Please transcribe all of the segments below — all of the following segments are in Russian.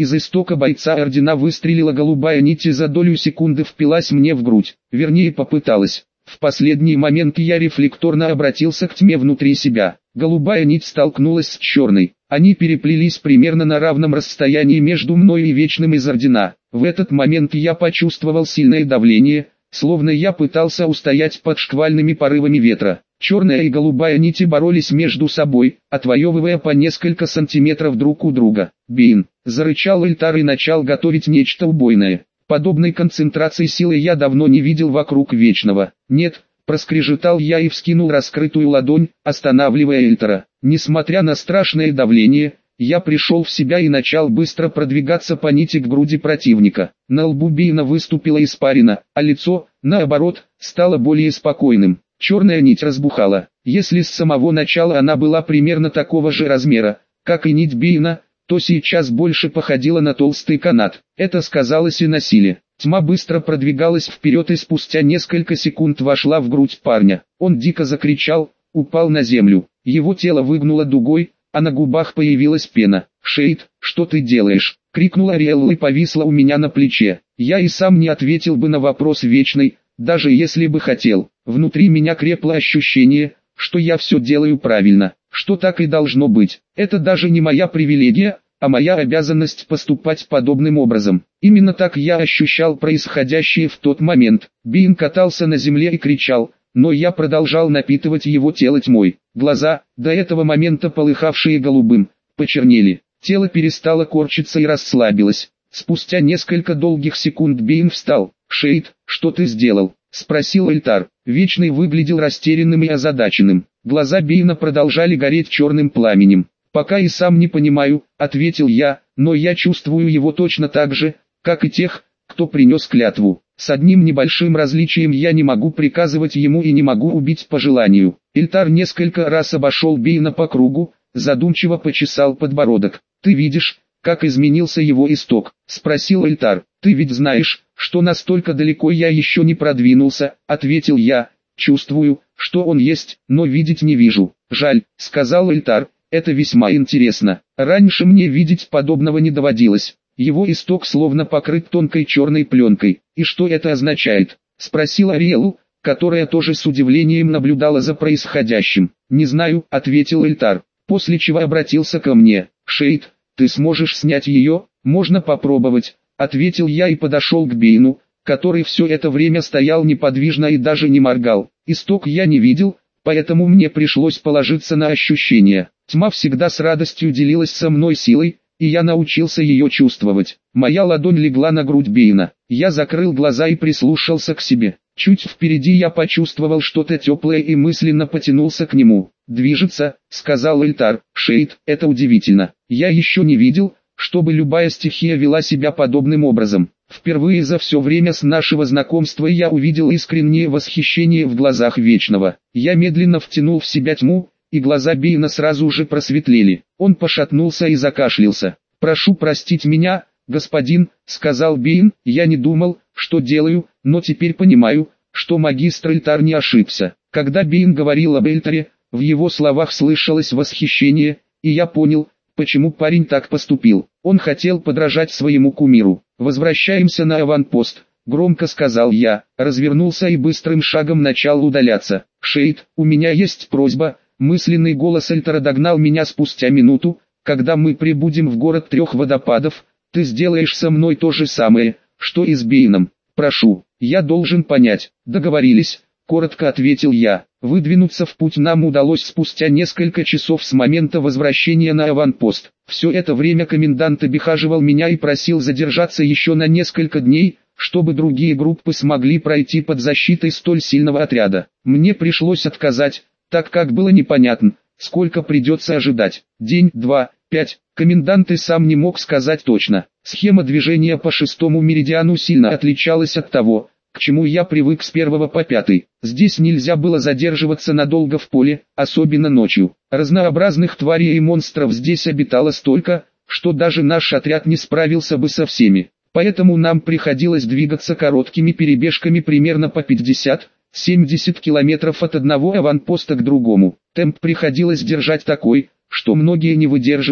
Из истока бойца ордена выстрелила голубая нить и за долю секунды впилась мне в грудь, вернее попыталась. В последний момент я рефлекторно обратился к тьме внутри себя. Голубая нить столкнулась с черной. Они переплелись примерно на равном расстоянии между мной и Вечным из Ордена. В этот момент я почувствовал сильное давление, словно я пытался устоять под шквальными порывами ветра. Черная и голубая нити боролись между собой, отвоевывая по несколько сантиметров друг у друга. «Бейн!» — зарычал Эльтар и начал готовить нечто убойное. Подобной концентрации силы я давно не видел вокруг Вечного. «Нет!» — проскрежетал я и вскинул раскрытую ладонь, останавливая Эльтара. Несмотря на страшное давление, я пришел в себя и начал быстро продвигаться по нити к груди противника. На лбу Бейна выступила испарина, а лицо, наоборот, стало более спокойным. Черная нить разбухала. Если с самого начала она была примерно такого же размера, как и нить Бейна, то сейчас больше походила на толстый канат. Это сказалось и на силе. Тьма быстро продвигалась вперед и спустя несколько секунд вошла в грудь парня. Он дико закричал, упал на землю. Его тело выгнуло дугой, а на губах появилась пена. «Шейд, что ты делаешь?» — крикнула Ариэлла и повисла у меня на плече. Я и сам не ответил бы на вопрос Вечной, даже если бы хотел. Внутри меня крепло ощущение, что я все делаю правильно, что так и должно быть. Это даже не моя привилегия, а моя обязанность поступать подобным образом. Именно так я ощущал происходящее в тот момент. Бейн катался на земле и кричал, но я продолжал напитывать его тело тьмой. Глаза, до этого момента полыхавшие голубым, почернели. Тело перестало корчиться и расслабилось. Спустя несколько долгих секунд Бейн встал. «Шейд, что ты сделал?» — спросил Эльтар. Вечный выглядел растерянным и озадаченным. Глаза Бейна продолжали гореть черным пламенем. «Пока и сам не понимаю», — ответил я, «но я чувствую его точно так же, как и тех, кто принес клятву. С одним небольшим различием: я не могу приказывать ему и не могу убить по желанию». Эльтар несколько раз обошел Бейна по кругу, задумчиво почесал подбородок. «Ты видишь, как изменился его исток?» — спросил Эльтар. «Ты ведь знаешь, что настолько далеко я еще не продвинулся», — ответил я. «Чувствую, что он есть, но видеть не вижу». «Жаль», — сказал Эльтар, — «это весьма интересно. Раньше мне видеть подобного не доводилось. Его исток словно покрыт тонкой черной пленкой. И что это означает?» — спросила Ариэлла, которая тоже с удивлением наблюдала за происходящим. «Не знаю», — ответил Эльтар, после чего обратился ко мне. «Шейд, ты сможешь снять ее?» «Можно попробовать», — ответил я и подошел к Бейну, который все это время стоял неподвижно и даже не моргал. Исток я не видел, поэтому мне пришлось положиться на ощущения. Тьма всегда с радостью делилась со мной силой, и я научился ее чувствовать. Моя ладонь легла на грудь Бейна. Я закрыл глаза и прислушался к себе. Чуть впереди я почувствовал что-то теплое и мысленно потянулся к нему. «Движется», — сказал Эльтар. «Шейд, это удивительно. Я еще не видел, чтобы любая стихия вела себя подобным образом. Впервые за все время с нашего знакомства я увидел искреннее восхищение в глазах Вечного. Я медленно втянул в себя тьму, и глаза Бейна сразу же просветлели. Он пошатнулся и закашлялся. «Прошу простить меня, господин», — сказал Бейн, — «я не думал, что делаю, но теперь понимаю, что магистр Эльтар не ошибся». Когда Бейн говорил об Эльтаре, в его словах слышалось восхищение, и я понял, почему парень так поступил. Он хотел подражать своему кумиру. «Возвращаемся на аванпост», — громко сказал я, развернулся и быстрым шагом начал удаляться. «Шейд, у меня есть просьба», — мысленный голос Эльтара догнал меня спустя минуту. «Когда мы прибудем в город трех водопадов, ты сделаешь со мной то же самое, что и с Бейном. Прошу, я должен понять». «Договорились», — коротко ответил я. Выдвинуться в путь нам удалось спустя несколько часов с момента возвращения на аванпост. Все это время комендант обихаживал меня и просил задержаться еще на несколько дней, чтобы другие группы смогли пройти под защитой столь сильного отряда. Мне пришлось отказать, так как было непонятно, сколько придется ожидать. День, 2, 5. Комендант и сам не мог сказать точно. Схема движения по 6-му меридиану сильно отличалась от того, к чему я привык с 1 по 5. Здесь нельзя было задерживаться надолго в поле, особенно ночью. Разнообразных тварей и монстров здесь обитало столько, что даже наш отряд не справился бы со всеми. Поэтому нам приходилось двигаться короткими перебежками примерно по 50-70 километров от одного аванпоста к другому. Темп приходилось держать такой, что многие не выдерживали,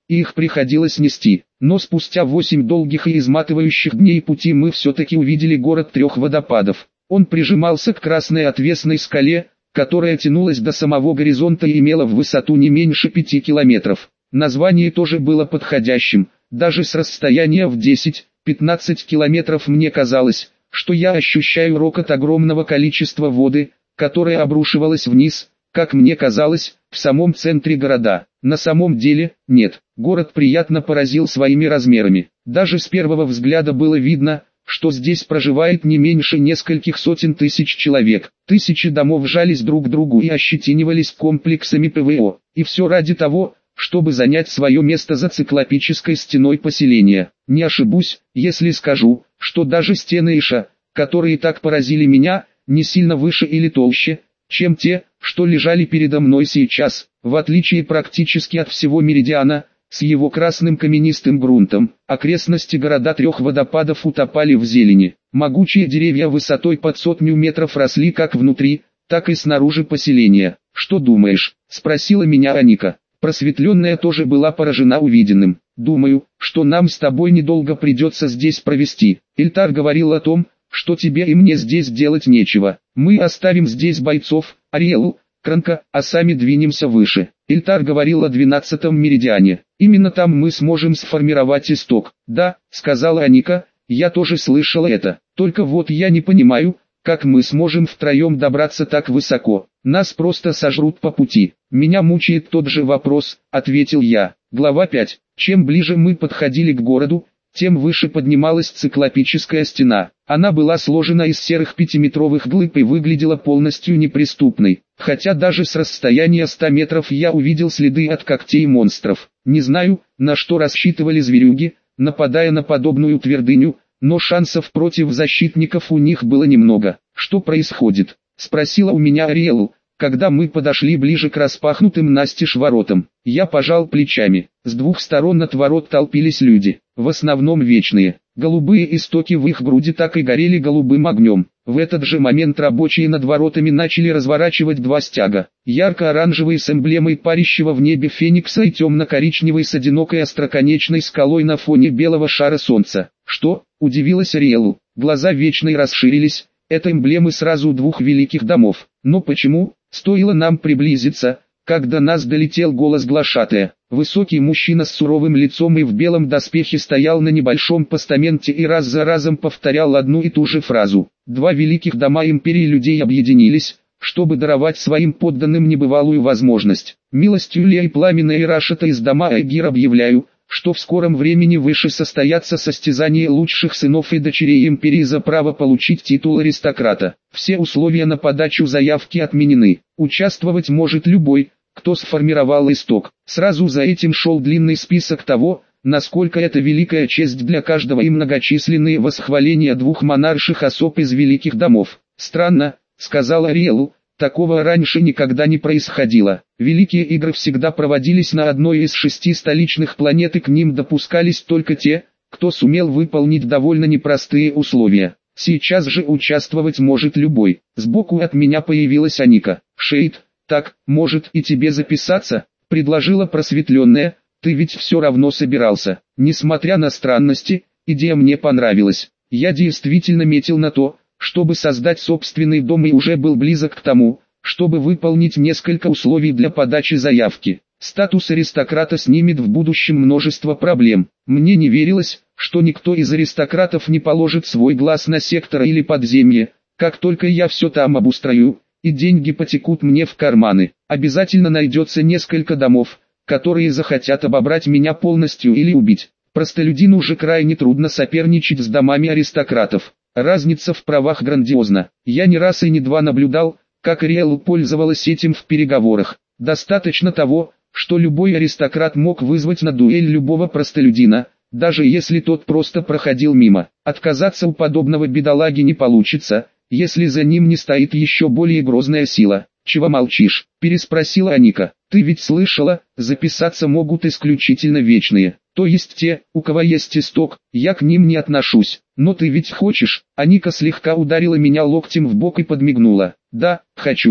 и их приходилось нести. Но спустя 8 долгих и изматывающих дней пути мы все-таки увидели город 3 водопадов. Он прижимался к красной отвесной скале, которая тянулась до самого горизонта и имела в высоту не меньше 5 километров. Название тоже было подходящим, даже с расстояния в 10-15 километров мне казалось, что я ощущаю рокот огромного количества воды, которая обрушивалась вниз, как мне казалось, в самом центре города. На самом деле, нет, город приятно поразил своими размерами. Даже с первого взгляда было видно, что здесь проживает не меньше нескольких сотен тысяч человек. Тысячи домов жались друг к другу и ощетинивались комплексами ПВО. И все ради того, чтобы занять свое место за циклопической стеной поселения. Не ошибусь, если скажу, что даже стены Иша, которые так поразили меня, не сильно выше или толще, чем те, что лежали передо мной сейчас, в отличие практически от всего Меридиана, с его красным каменистым грунтом. Окрестности города 3 водопадов утопали в зелени. Могучие деревья высотой под 100 метров росли как внутри, так и снаружи поселения. «Что думаешь?» – спросила меня Аника. Просветленная тоже была поражена увиденным. «Думаю, что нам с тобой недолго придется здесь провести. Эльтар говорил о том, что тебе и мне здесь делать нечего. Мы оставим здесь бойцов, Ариэлу, Кранка, а сами двинемся выше». Эльтар говорил о 12-м меридиане. «Именно там мы сможем сформировать исток». «Да», — сказала Аника, — «я тоже слышала это. Только вот я не понимаю, как мы сможем втроем добраться так высоко. Нас просто сожрут по пути». «Меня мучает тот же вопрос», — ответил я. Глава 5. Чем ближе мы подходили к городу, тем выше поднималась циклопическая стена. Она была сложена из серых 5-метровых глыб и выглядела полностью неприступной. Хотя даже с расстояния 100 метров я увидел следы от когтей монстров. Не знаю, на что рассчитывали зверюги, нападая на подобную твердыню, но шансов против защитников у них было немного. «Что происходит?» — спросила у меня Ариэлу, когда мы подошли ближе к распахнутым настежь воротам. Я пожал плечами. С двух сторон от ворот толпились люди, в основном вечные. Голубые истоки в их груди так и горели голубым огнем. В этот же момент рабочие над воротами начали разворачивать 2 стяга. Ярко-оранжевый с эмблемой парящего в небе феникса и темно-коричневый с одинокой остроконечной скалой на фоне белого шара солнца. «Что?» – удивилась Ариэлу. Глаза вечной расширились. Это эмблемы сразу 2 великих домов. Но почему? Стоило нам приблизиться, как до нас долетел голос глашатая. Высокий мужчина с суровым лицом и в белом доспехе стоял на небольшом постаменте и раз за разом повторял одну и ту же фразу. 2 великих дома империи людей объединились, чтобы даровать своим подданным небывалую возможность. Милостью Лея и пламенной Ирашата из дома Айгир объявляю, что в скором времени выше состоятся состязания лучших сынов и дочерей империи за право получить титул аристократа. Все условия на подачу заявки отменены. Участвовать может любой, кто сформировал исток. Сразу за этим шел длинный список того, насколько это великая честь для каждого и многочисленные восхваления 2 монарших особ из великих домов. «Странно», — сказал Ариэлу, — «такого раньше никогда не происходило. Великие игры всегда проводились на одной из 6 столичных планет и к ним допускались только те, кто сумел выполнить довольно непростые условия. Сейчас же участвовать может любой». Сбоку от меня появилась Аника. «Шейд, так, может и тебе записаться?» — предложила просветленная. «Ты ведь все равно собирался». Несмотря на странности, идея мне понравилась. Я действительно метил на то, чтобы создать собственный дом и уже был близок к тому, чтобы выполнить несколько условий для подачи заявки. Статус аристократа снимет в будущем множество проблем. Мне не верилось, что никто из аристократов не положит свой глаз на сектор или подземье. Как только я все там обустрою, и деньги потекут мне в карманы, обязательно найдется несколько домов, которые захотят обобрать меня полностью или убить. Простолюдину же крайне трудно соперничать с домами аристократов. Разница в правах грандиозна. Я не раз и не два наблюдал, как Ариэлу пользовалась этим в переговорах. Достаточно того, что любой аристократ мог вызвать на дуэль любого простолюдина, даже если тот просто проходил мимо. Отказаться у подобного бедолаги не получится, если за ним не стоит еще более грозная сила. «Чего молчишь?» – переспросила Аника. «Ты ведь слышала, записаться могут исключительно вечные, то есть те, у кого есть исток, я к ним не отношусь. Но ты ведь хочешь?» Аника слегка ударила меня локтем в бок и подмигнула. «Да, хочу. К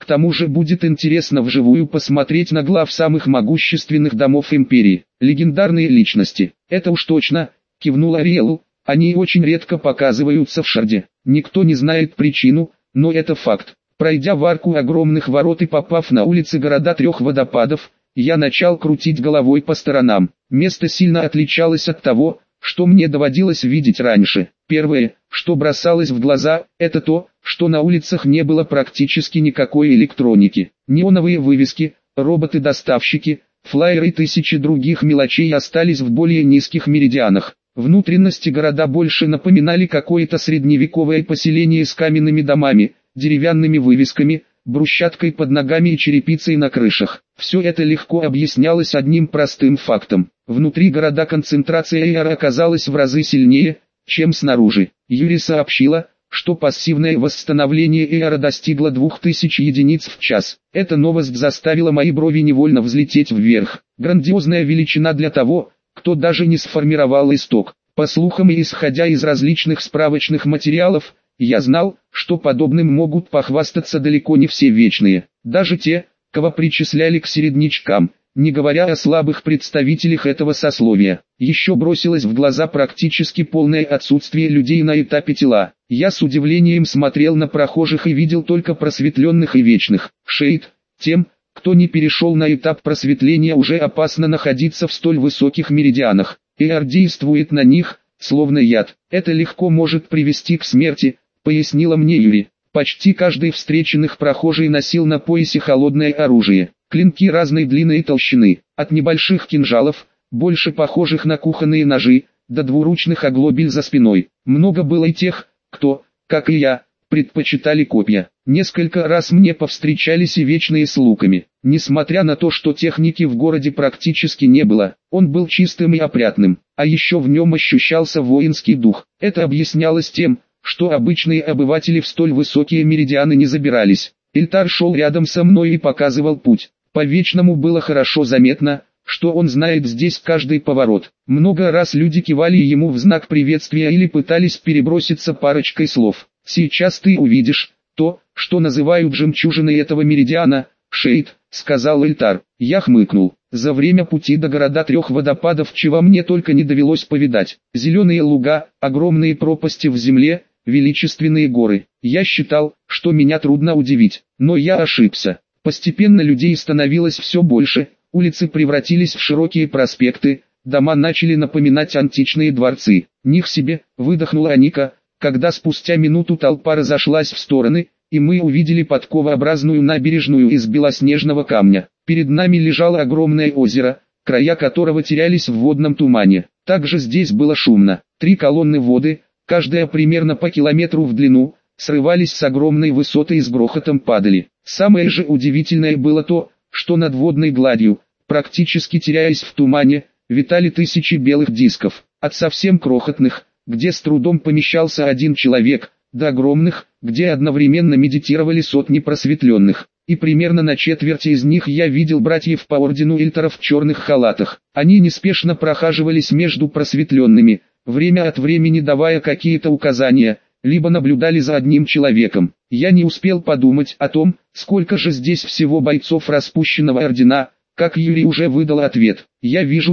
тому же будет интересно вживую посмотреть на глав самых могущественных домов империи. Легендарные личности. Это уж точно, кивнул Ариэлу. Они очень редко показываются в Шарде. Никто не знает причину, но это факт. Пройдя в арку огромных ворот и попав на улицы города трех водопадов, я начал крутить головой по сторонам. Место сильно отличалось от того, что мне доводилось видеть раньше. Первое, что бросалось в глаза, это то, что на улицах не было практически никакой электроники. Неоновые вывески, роботы-доставщики, флайеры и тысячи других мелочей остались в более низких меридианах. Внутренности города больше напоминали какое-то средневековое поселение с каменными домами, деревянными вывесками, брусчаткой под ногами и черепицей на крышах. Все это легко объяснялось одним простым фактом. Внутри города концентрация эйара оказалась в разы сильнее, чем снаружи. Юри сообщила, что пассивное восстановление эйара достигло 2000 единиц в час. Эта новость заставила мои брови невольно взлететь вверх. Грандиозная величина для того, кто даже не сформировал исток. По слухам и исходя из различных справочных материалов, я знал, что подобным могут похвастаться далеко не все вечные. Даже те, кого причисляли к середнячкам, не говоря о слабых представителях этого сословия. Еще бросилось в глаза практически полное отсутствие людей на этапе тела. Я с удивлением смотрел на прохожих и видел только просветленных и вечных. Шейд, тем, кто не перешел на этап просветления, уже опасно находиться в столь высоких меридианах. Эйар действует на них, словно яд. Это легко может привести к смерти, пояснила мне Юри. Почти каждый встреченных прохожий носил на поясе холодное оружие. Клинки разной длины и толщины, от небольших кинжалов, больше похожих на кухонные ножи, до двуручных оглобель за спиной. Много было и тех, кто, как и я, предпочитали копья. Несколько раз мне повстречались и вечные с луками. Несмотря на то, что техники в городе практически не было, он был чистым и опрятным, а еще в нем ощущался воинский дух. Это объяснялось тем, что обычные обыватели в столь высокие меридианы не забирались. Эльтар шел рядом со мной и показывал путь. По вечному было хорошо заметно, что он знает здесь каждый поворот. Много раз люди кивали ему в знак приветствия или пытались переброситься парочкой слов. «Сейчас ты увидишь то, что называют жемчужиной этого меридиана, Шейд», — сказал Эльтар. Я хмыкнул. За время пути до города трех водопадов чего мне только не довелось повидать. Зеленые луга, огромные пропасти в земле, величественные горы. Я считал, что меня трудно удивить, но я ошибся. Постепенно людей становилось все больше, улицы превратились в широкие проспекты, дома начали напоминать античные дворцы. «Них себе», — выдохнула Аника, когда спустя минуту толпа разошлась в стороны, и мы увидели подковообразную набережную из белоснежного камня. Перед нами лежало огромное озеро, края которого терялись в водном тумане. Также здесь было шумно. 3 колонны воды, каждая примерно по километру в длину, срывались с огромной высоты и с грохотом падали. Самое же удивительное было то, что над водной гладью, практически теряясь в тумане, витали тысячи белых дисков, от совсем крохотных, где с трудом помещался один человек, до огромных, где одновременно медитировали сотни просветленных. И примерно на четверти из них я видел братьев по ордену Эльтаров в черных халатах. Они неспешно прохаживались между просветленными, время от времени давая какие-то указания, либо наблюдали за одним человеком. Я не успел подумать о том, сколько же здесь всего бойцов распущенного ордена, как Юрий уже выдал ответ. Я вижу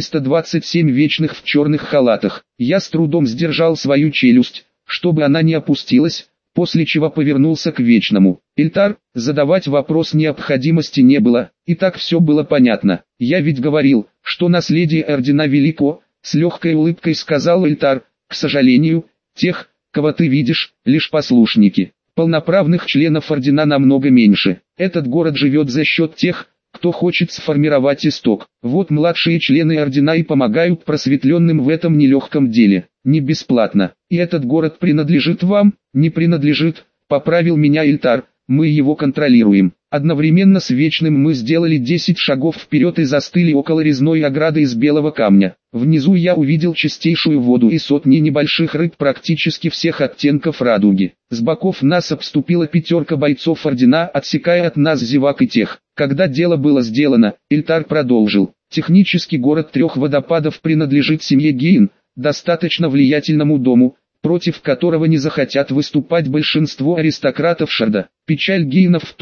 427 вечных в черных халатах. Я с трудом сдержал свою челюсть, чтобы она не опустилась, после чего повернулся к вечному. Эльтар, задавать вопрос необходимости не было, и так все было понятно. Я ведь говорил, что наследие ордена велико, с легкой улыбкой сказал Эльтар. К сожалению, тех, кого ты видишь, лишь послушники. Полноправных членов ордена намного меньше. Этот город живет за счет тех, кто хочет сформировать исток. Вот младшие члены ордена и помогают просветленным в этом нелегком деле. Не бесплатно. И этот город принадлежит вам? Не принадлежит, поправил меня Эльтар. Мы его контролируем. Одновременно с Вечным мы сделали 10 шагов вперед и застыли около резной ограды из белого камня. Внизу я увидел чистейшую воду и сотни небольших рыб практически всех оттенков радуги. С боков нас обступила 5 бойцов ордена, отсекая от нас зевак и тех. Когда дело было сделано, Эльтар продолжил. Технически город трех водопадов принадлежит семье Гейн, достаточно влиятельному дому, против которого не захотят выступать большинство аристократов Шарда. Печаль Гейнов в том,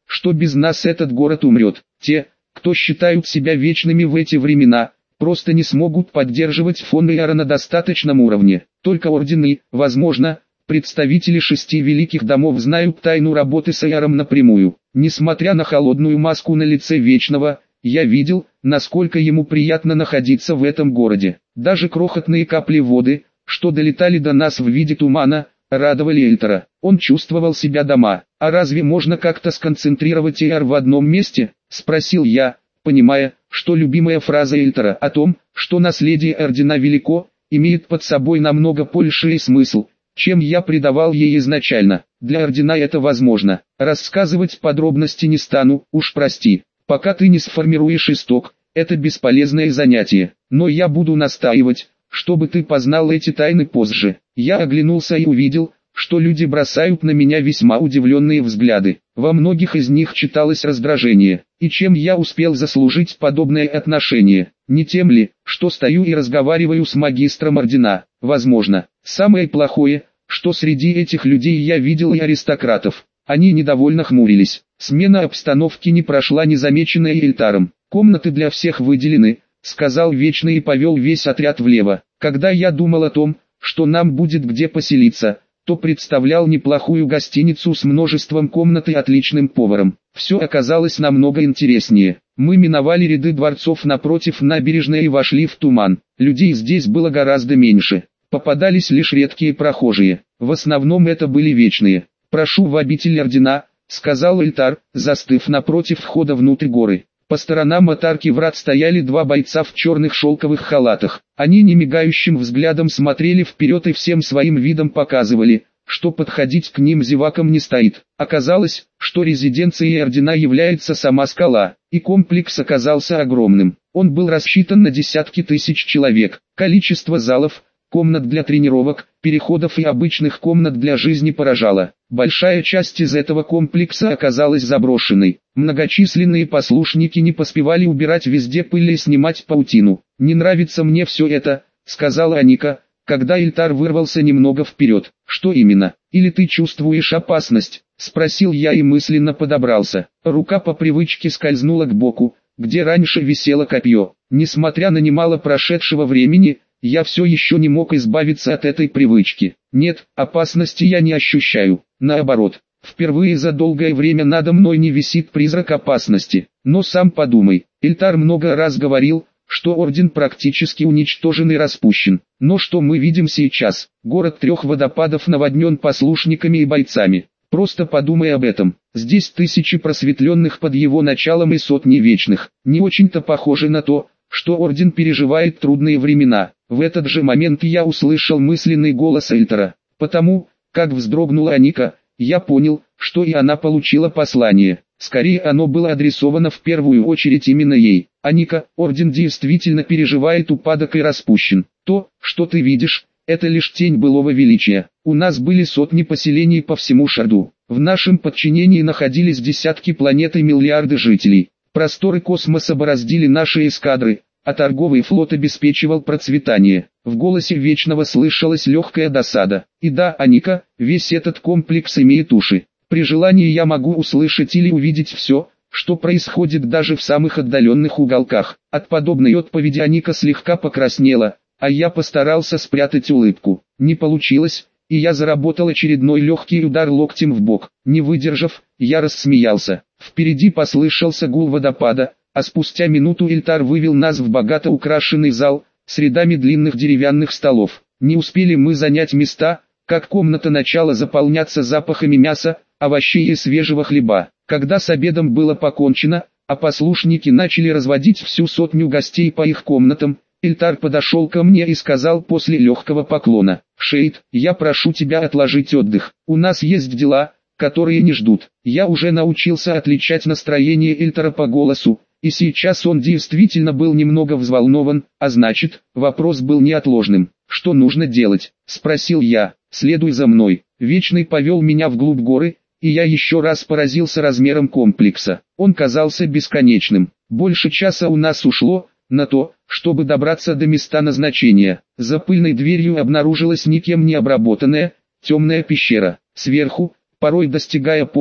что без нас этот город умрет. Те, кто считают себя вечными в эти времена, просто не смогут поддерживать фон Иара на достаточном уровне. Только ордены, возможно, представители 6 великих домов знают тайну работы с Иаром напрямую. Несмотря на холодную маску на лице Вечного, я видел, насколько ему приятно находиться в этом городе. Даже крохотные капли воды, что долетали до нас в виде тумана, радовали Эльтара. Он чувствовал себя дома. «А разве можно как-то сконцентрировать Иар в одном месте?» – спросил я, понимая, что любимая фраза Эльтара о том, что наследие Ордена велико, имеет под собой намного больший смысл, чем я придавал ей изначально. Для Ордена это возможно. Рассказывать подробности не стану, уж прости. Пока ты не сформируешь исток, это бесполезное занятие. Но я буду настаивать, чтобы ты познал эти тайны позже. Я оглянулся и увидел, что люди бросают на меня весьма удивленные взгляды. Во многих из них читалось раздражение. И чем я успел заслужить подобное отношение? Не тем ли, что стою и разговариваю с магистром Ордена? Возможно. Самое плохое, что среди этих людей я видел и аристократов. Они недовольно хмурились. Смена обстановки не прошла незамеченной Эльтаром. «Комнаты для всех выделены», — сказал Вечный и повел весь отряд влево. Когда я думал о том, что нам будет где поселиться, то представлял неплохую гостиницу с множеством комнат и отличным поваром. Все оказалось намного интереснее. Мы миновали ряды дворцов напротив набережной и вошли в туман. Людей здесь было гораздо меньше. Попадались лишь редкие прохожие. В основном это были вечные. «Прошу в обитель Ордена», — сказал Эльтар, застыв напротив входа внутрь горы. По сторонам от арки врат стояли 2 бойца в черных шелковых халатах. Они немигающим взглядом смотрели вперед и всем своим видом показывали, что подходить к ним зевакам не стоит. Оказалось, что резиденцией Ордена является сама скала, и комплекс оказался огромным. Он был рассчитан на десятки тысяч человек. Количество залов, комнат для тренировок, переходов и обычных комнат для жизни поражало. Большая часть из этого комплекса оказалась заброшенной. Многочисленные послушники не поспевали убирать везде пыль и снимать паутину. «Не нравится мне все это», — сказала Аника, когда Эльтар вырвался немного вперед. «Что именно? Или ты чувствуешь опасность?» — спросил я и мысленно подобрался. Рука по привычке скользнула к боку, где раньше висело копье. Несмотря на немало прошедшего времени, я все еще не мог избавиться от этой привычки. Нет, опасности я не ощущаю. Наоборот, впервые за долгое время надо мной не висит призрак опасности. Но сам подумай, Эльтар много раз говорил, что Орден практически уничтожен и распущен. Но что мы видим сейчас? Город 3 водопадов наводнен послушниками и бойцами. Просто подумай об этом. Здесь тысячи просветленных под его началом и сотни вечных. Не очень-то похоже на то, что Орден переживает трудные времена. В этот же момент я услышал мысленный голос Эльтара. Потому, как вздрогнула Аника, я понял, что и она получила послание. Скорее оно было адресовано в первую очередь именно ей. «Аника, Орден действительно переживает упадок и распущен. То, что ты видишь, это лишь тень былого величия. У нас были сотни поселений по всему Шарду. В нашем подчинении находились десятки планет и миллиарды жителей. Просторы космоса бороздили наши эскадры, а торговый флот обеспечивал процветание». В голосе Вечного слышалась легкая досада. «И да, Аника, весь этот комплекс имеет уши. При желании я могу услышать или увидеть все, что происходит даже в самых отдаленных уголках». От подобной отповеди Аника слегка покраснела, а я постарался спрятать улыбку. Не получилось, и я заработал очередной легкий удар локтем в бок. Не выдержав, я рассмеялся. Впереди послышался гул водопада, а спустя минуту Эльтар вывел нас в богато украшенный зал, с рядами длинных деревянных столов. Не успели мы занять места, как комната начала заполняться запахами мяса, овощей и свежего хлеба. Когда с обедом было покончено, а послушники начали разводить всю сотню гостей по их комнатам, Эльтар подошел ко мне и сказал после легкого поклона: «Шейд, я прошу тебя отложить отдых. У нас есть дела, которые не ждут». Я уже научился отличать настроение Эльтара по голосу, и сейчас он действительно был немного взволнован, а значит, вопрос был неотложным. «Что нужно делать?» – спросил я. «Следуй за мной». Вечный повел меня вглубь горы, и я еще раз поразился размером комплекса. Он казался бесконечным. Больше часа у нас ушло на то, чтобы добраться до места назначения. За пыльной дверью обнаружилась никем не обработанная, темная пещера. Сверху, порой достигая пола,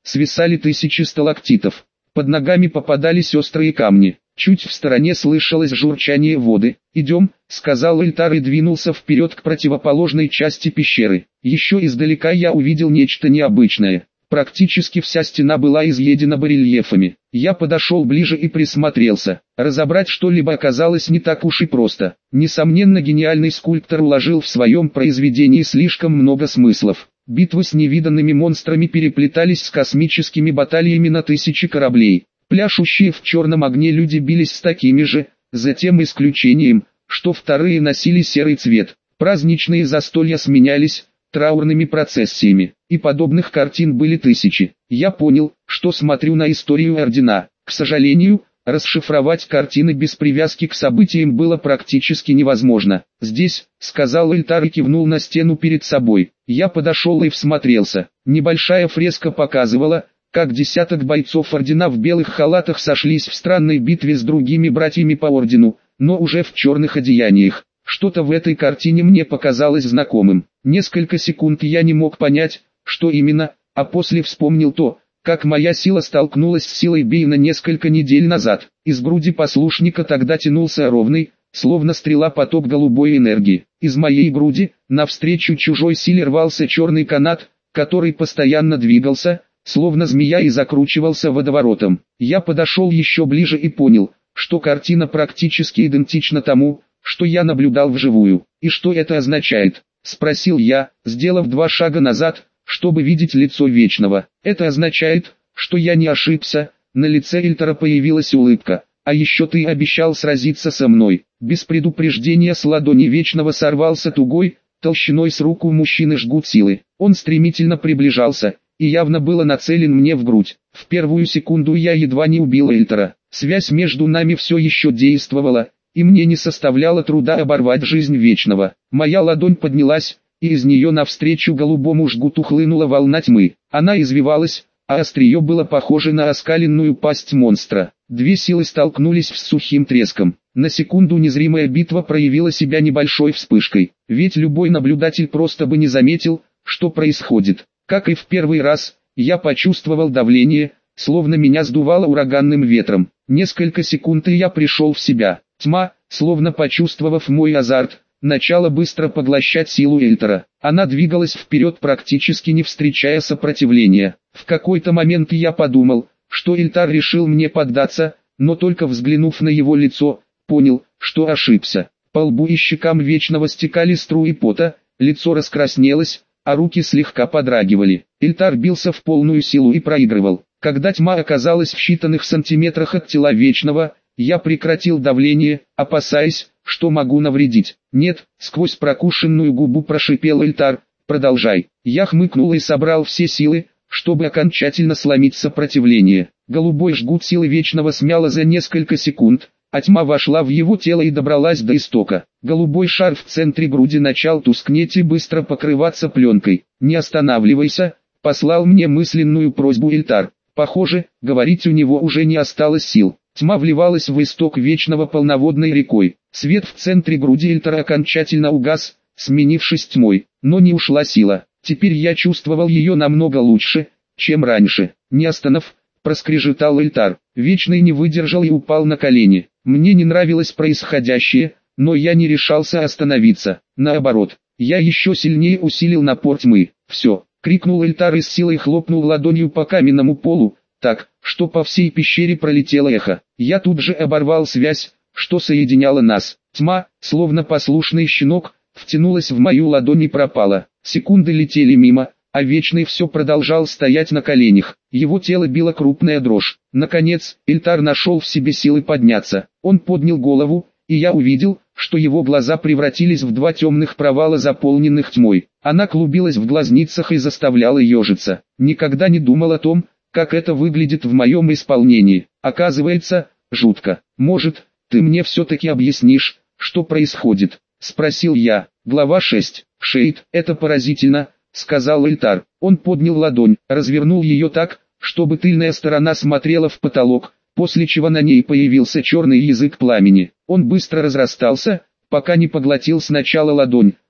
свисали тысячи сталактитов. Под ногами попадались острые камни. Чуть в стороне слышалось журчание воды. «Идем», — сказал Эльтар и двинулся вперед к противоположной части пещеры. Еще издалека я увидел нечто необычное. Практически вся стена была изъедена барельефами. Я подошел ближе и присмотрелся. Разобрать что-либо оказалось не так уж и просто. Несомненно, гениальный скульптор уложил в своем произведении слишком много смыслов. Битвы с невиданными монстрами переплетались с космическими баталиями на тысячи кораблей. Пляшущие в черном огне люди бились с такими же, за тем исключением, что вторые носили серый цвет. Праздничные застолья сменялись траурными процессиями, и подобных картин были тысячи. Я понял, что смотрю на историю Ордена. К сожалению, расшифровать картины без привязки к событиям было практически невозможно. «Здесь», — сказал Эльтар и кивнул на стену перед собой. Я подошел и всмотрелся. Небольшая фреска показывала, как десяток бойцов Ордена в белых халатах сошлись в странной битве с другими братьями по Ордену, но уже в черных одеяниях. Что-то в этой картине мне показалось знакомым. Несколько секунд я не мог понять, что именно, а после вспомнил то, как моя сила столкнулась с силой Бейна несколько недель назад. Из груди послушника тогда тянулся ровный, словно стрела, поток голубой энергии. Из моей груди, навстречу чужой силе, рвался черный канат, который постоянно двигался, словно змея, и закручивался водоворотом. Я подошел еще ближе и понял, что картина практически идентична тому, что я наблюдал вживую. «И что это означает?» — спросил я, сделав 2 шага назад, чтобы видеть лицо Вечного. «Это означает, что я не ошибся». На лице Эльтара появилась улыбка. «А еще ты обещал сразиться со мной». Без предупреждения с ладони Вечного сорвался тугой, толщиной с руку мужчины жгут силы. Он стремительно приближался и явно было нацелен мне в грудь. В первую секунду я едва не убил Эльтара. Связь между нами все еще действовала, и мне не составляло труда оборвать жизнь Вечного. Моя ладонь поднялась, и из нее навстречу голубому жгуту хлынула волна тьмы. Она извивалась, а острие было похоже на оскаленную пасть монстра. 2 силы столкнулись с сухим треском. На секунду незримая битва проявила себя небольшой вспышкой, ведь любой наблюдатель просто бы не заметил, что происходит. Как и в первый раз, я почувствовал давление, словно меня сдувало ураганным ветром. Несколько секунд и я пришел в себя. Тьма, словно почувствовав мой азарт, начала быстро поглощать силу Эльтара. Она двигалась вперед, практически не встречая сопротивления. В какой-то момент я подумал, что Эльтар решил мне поддаться, но только взглянув на его лицо, понял, что ошибся. По лбу и щекам Вечного стекали струи пота, лицо раскраснелось, а руки слегка подрагивали. Эльтар бился в полную силу и проигрывал. Когда тьма оказалась в считанных сантиметрах от тела Вечного, я прекратил давление, опасаясь, что могу навредить. «Нет», — сквозь прокушенную губу прошипел Эльтар, — «продолжай». Я хмыкнул и собрал все силы, чтобы окончательно сломить сопротивление. Голубой жгут силы Вечного смяло за несколько секунд, а тьма вошла в его тело и добралась до истока. Голубой шар в центре груди начал тускнеть и быстро покрываться пленкой. «Не останавливайся», — послал мне мысленную просьбу Эльтар. Похоже, говорить у него уже не осталось сил. Тьма вливалась в исток Вечного полноводной рекой. Свет в центре груди Эльтара окончательно угас, сменившись тьмой, но не ушла сила. Теперь я чувствовал ее намного лучше, чем раньше. «Не останов», — проскрежетал Эльтар. Вечный не выдержал и упал на колени. Мне не нравилось происходящее, но я не решался остановиться. Наоборот, я еще сильнее усилил напор тьмы. «Все!» — крикнул Эльтар и с силой хлопнул ладонью по каменному полу, так, что по всей пещере пролетело эхо. Я тут же оборвал связь, что соединяла нас. Тьма, словно послушный щенок, втянулась в мою ладонь и пропала. Секунды летели мимо, а Вечный все продолжал стоять на коленях. Его тело била крупная дрожь. Наконец, Эльтар нашел в себе силы подняться. Он поднял голову, и я увидел, что его глаза превратились в 2 темных провала, заполненных тьмой. Она клубилась в глазницах и заставляла ежиться. Никогда не думал о том, как это выглядит в моем исполнении. Оказывается, жутко. «Может, ты мне все-таки объяснишь, что происходит?» — спросил я. Глава 6. «Шейд, это поразительно», — сказал Эльтар. Он поднял ладонь, развернул ее так, чтобы тыльная сторона смотрела в потолок, после чего на ней появился черный язык пламени. Он быстро разрастался, пока не поглотил сначала ладонь,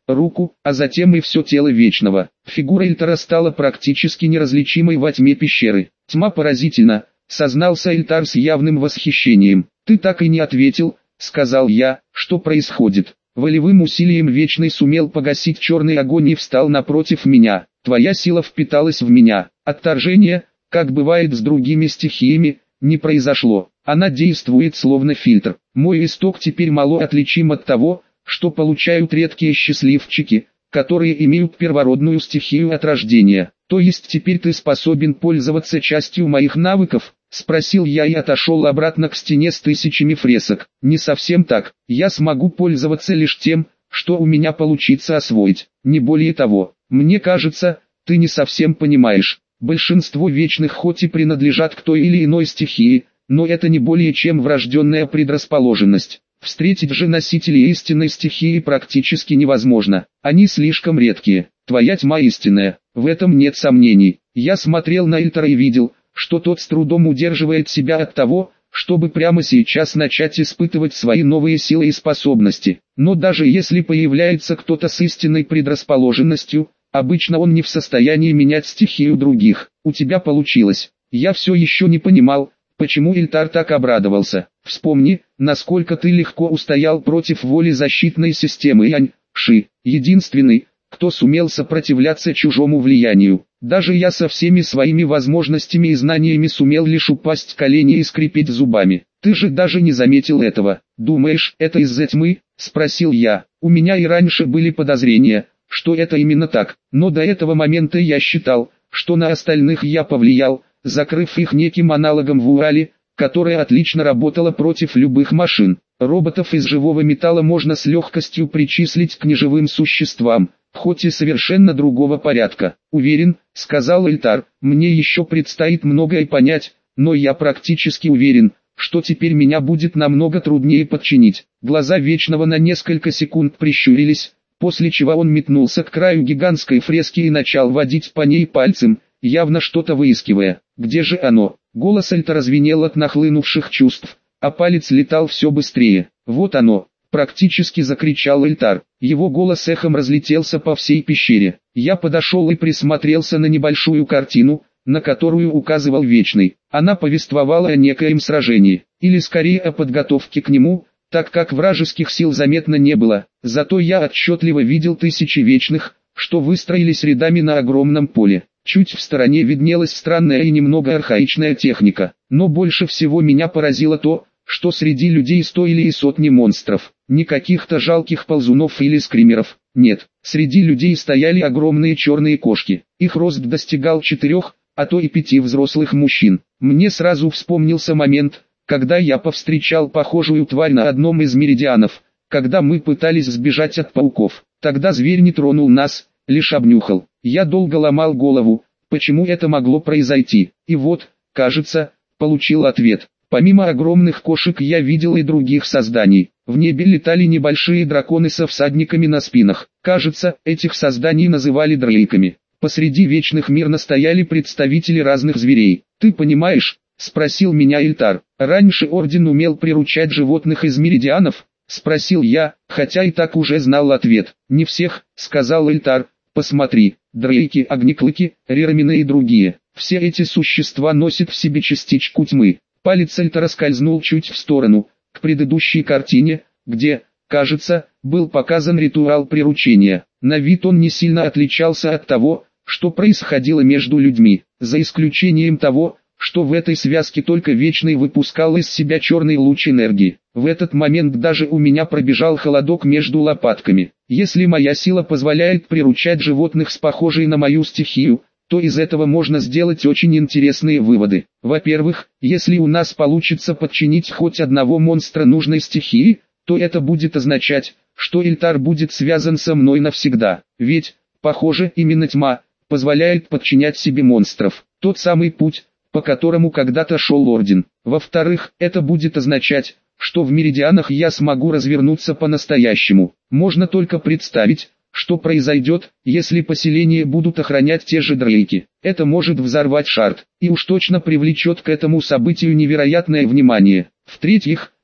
руку, а затем и все тело Вечного. Фигура Эльтара стала практически неразличимой во тьме пещеры. «Тьма поразительна», — сознался Эльтар с явным восхищением. «Ты так и не ответил», — сказал я. «Что происходит?» Волевым усилием Вечный сумел погасить черный огонь и встал напротив меня. «Твоя сила впиталась в меня. Отторжение, как бывает с другими стихиями, не произошло. Она действует словно фильтр. Мой исток теперь мало отличим от того, что получают редкие счастливчики, которые имеют первородную стихию от рождения. То есть теперь ты способен пользоваться частью моих навыков?» — спросил я и отошел обратно к стене с тысячами фресок. «Не совсем так. Я смогу пользоваться лишь тем, что у меня получится освоить. Не более того. Мне кажется, ты не совсем понимаешь. Большинство вечных хоть и принадлежат к той или иной стихии, но это не более чем врожденная предрасположенность. Встретить же носителей истинной стихии практически невозможно. Они слишком редкие. Твоя тьма истинная. В этом нет сомнений». Я смотрел на Эльтара и видел, что тот с трудом удерживает себя от того, чтобы прямо сейчас начать испытывать свои новые силы и способности. Но даже если появляется кто-то с истинной предрасположенностью, обычно он не в состоянии менять стихию других. «У тебя получилось». Я все еще не понимал, почему Эльтар так обрадовался. «Вспомни, насколько ты легко устоял против воли защитной системы Янь-Ши. Единственный, кто сумел сопротивляться чужому влиянию. Даже я со всеми своими возможностями и знаниями сумел лишь упасть в колени и скрипеть зубами. Ты же даже не заметил этого. Думаешь, это из-за тьмы?» — спросил я. У меня и раньше были подозрения, что это именно так, но до этого момента я считал, что на остальных я повлиял, закрыв их неким аналогом вуали, которая отлично работала против любых машин. Роботов из живого металла можно с легкостью причислить к неживым существам, хоть и совершенно другого порядка. «Уверен», — сказал Эльтар, — «мне еще предстоит многое понять, но я практически уверен, что теперь меня будет намного труднее подчинить». Глаза Вечного на несколько секунд прищурились, после чего он метнулся к краю гигантской фрески и начал водить по ней пальцем, явно что-то выискивая. «Где же оно?» Голос Эльтара звенел от нахлынувших чувств, а палец летал все быстрее. «Вот оно!» — практически закричал Эльтар. Его голос эхом разлетелся по всей пещере. Я подошел и присмотрелся на небольшую картину, на которую указывал Вечный. Она повествовала о некоем сражении, или скорее о подготовке к нему, так как вражеских сил заметно не было. Зато я отчетливо видел тысячи вечных, что выстроились рядами на огромном поле. Чуть в стороне виднелась странная и немного архаичная техника. Но больше всего меня поразило то, что среди людей стояли и сотни монстров. Не каких-то жалких ползунов или скримеров. Нет, среди людей стояли огромные черные кошки. Их рост достигал 4, а то и 5 взрослых мужчин. Мне сразу вспомнился момент, когда я повстречал похожую тварь на одном из меридианов, когда мы пытались сбежать от пауков. Тогда зверь не тронул нас, лишь обнюхал. Я долго ломал голову, почему это могло произойти. И вот, кажется, получил ответ. Помимо огромных кошек я видел и других созданий. В небе летали небольшие драконы со всадниками на спинах. Кажется, этих созданий называли дрейками. Посреди вечных мирно стояли представители разных зверей. «Ты понимаешь?» — спросил меня Эльтар. «Раньше Орден умел приручать животных из меридианов?» — спросил я, хотя и так уже знал ответ. «Не всех», — сказал Эльтар. «Посмотри, дрейки, огнеклыки, рерамины и другие. Все эти существа носят в себе частичку тьмы». Палец Эльтара скользнул чуть в сторону, к предыдущей картине, где, кажется, был показан ритуал приручения. На вид он не сильно отличался от того, что происходило между людьми, за исключением того, что в этой связке только Вечный выпускал из себя черный луч энергии. В этот момент даже у меня пробежал холодок между лопатками. Если моя сила позволяет приручать животных с похожей на мою стихию, то из этого можно сделать очень интересные выводы. Во-первых, если у нас получится подчинить хоть одного монстра нужной стихии, то это будет означать, что Эльтар будет связан со мной навсегда. Ведь, похоже, именно тьма позволяет подчинять себе монстров. Тот самый путь, по которому когда-то шел Орден. Во-вторых, это будет означать, что в меридианах я смогу развернуться по-настоящему. Можно только представить, что произойдет, если поселение будут охранять те же дрейки. Это может взорвать шарт, и уж точно привлечет к этому событию невероятное внимание. В-третьих,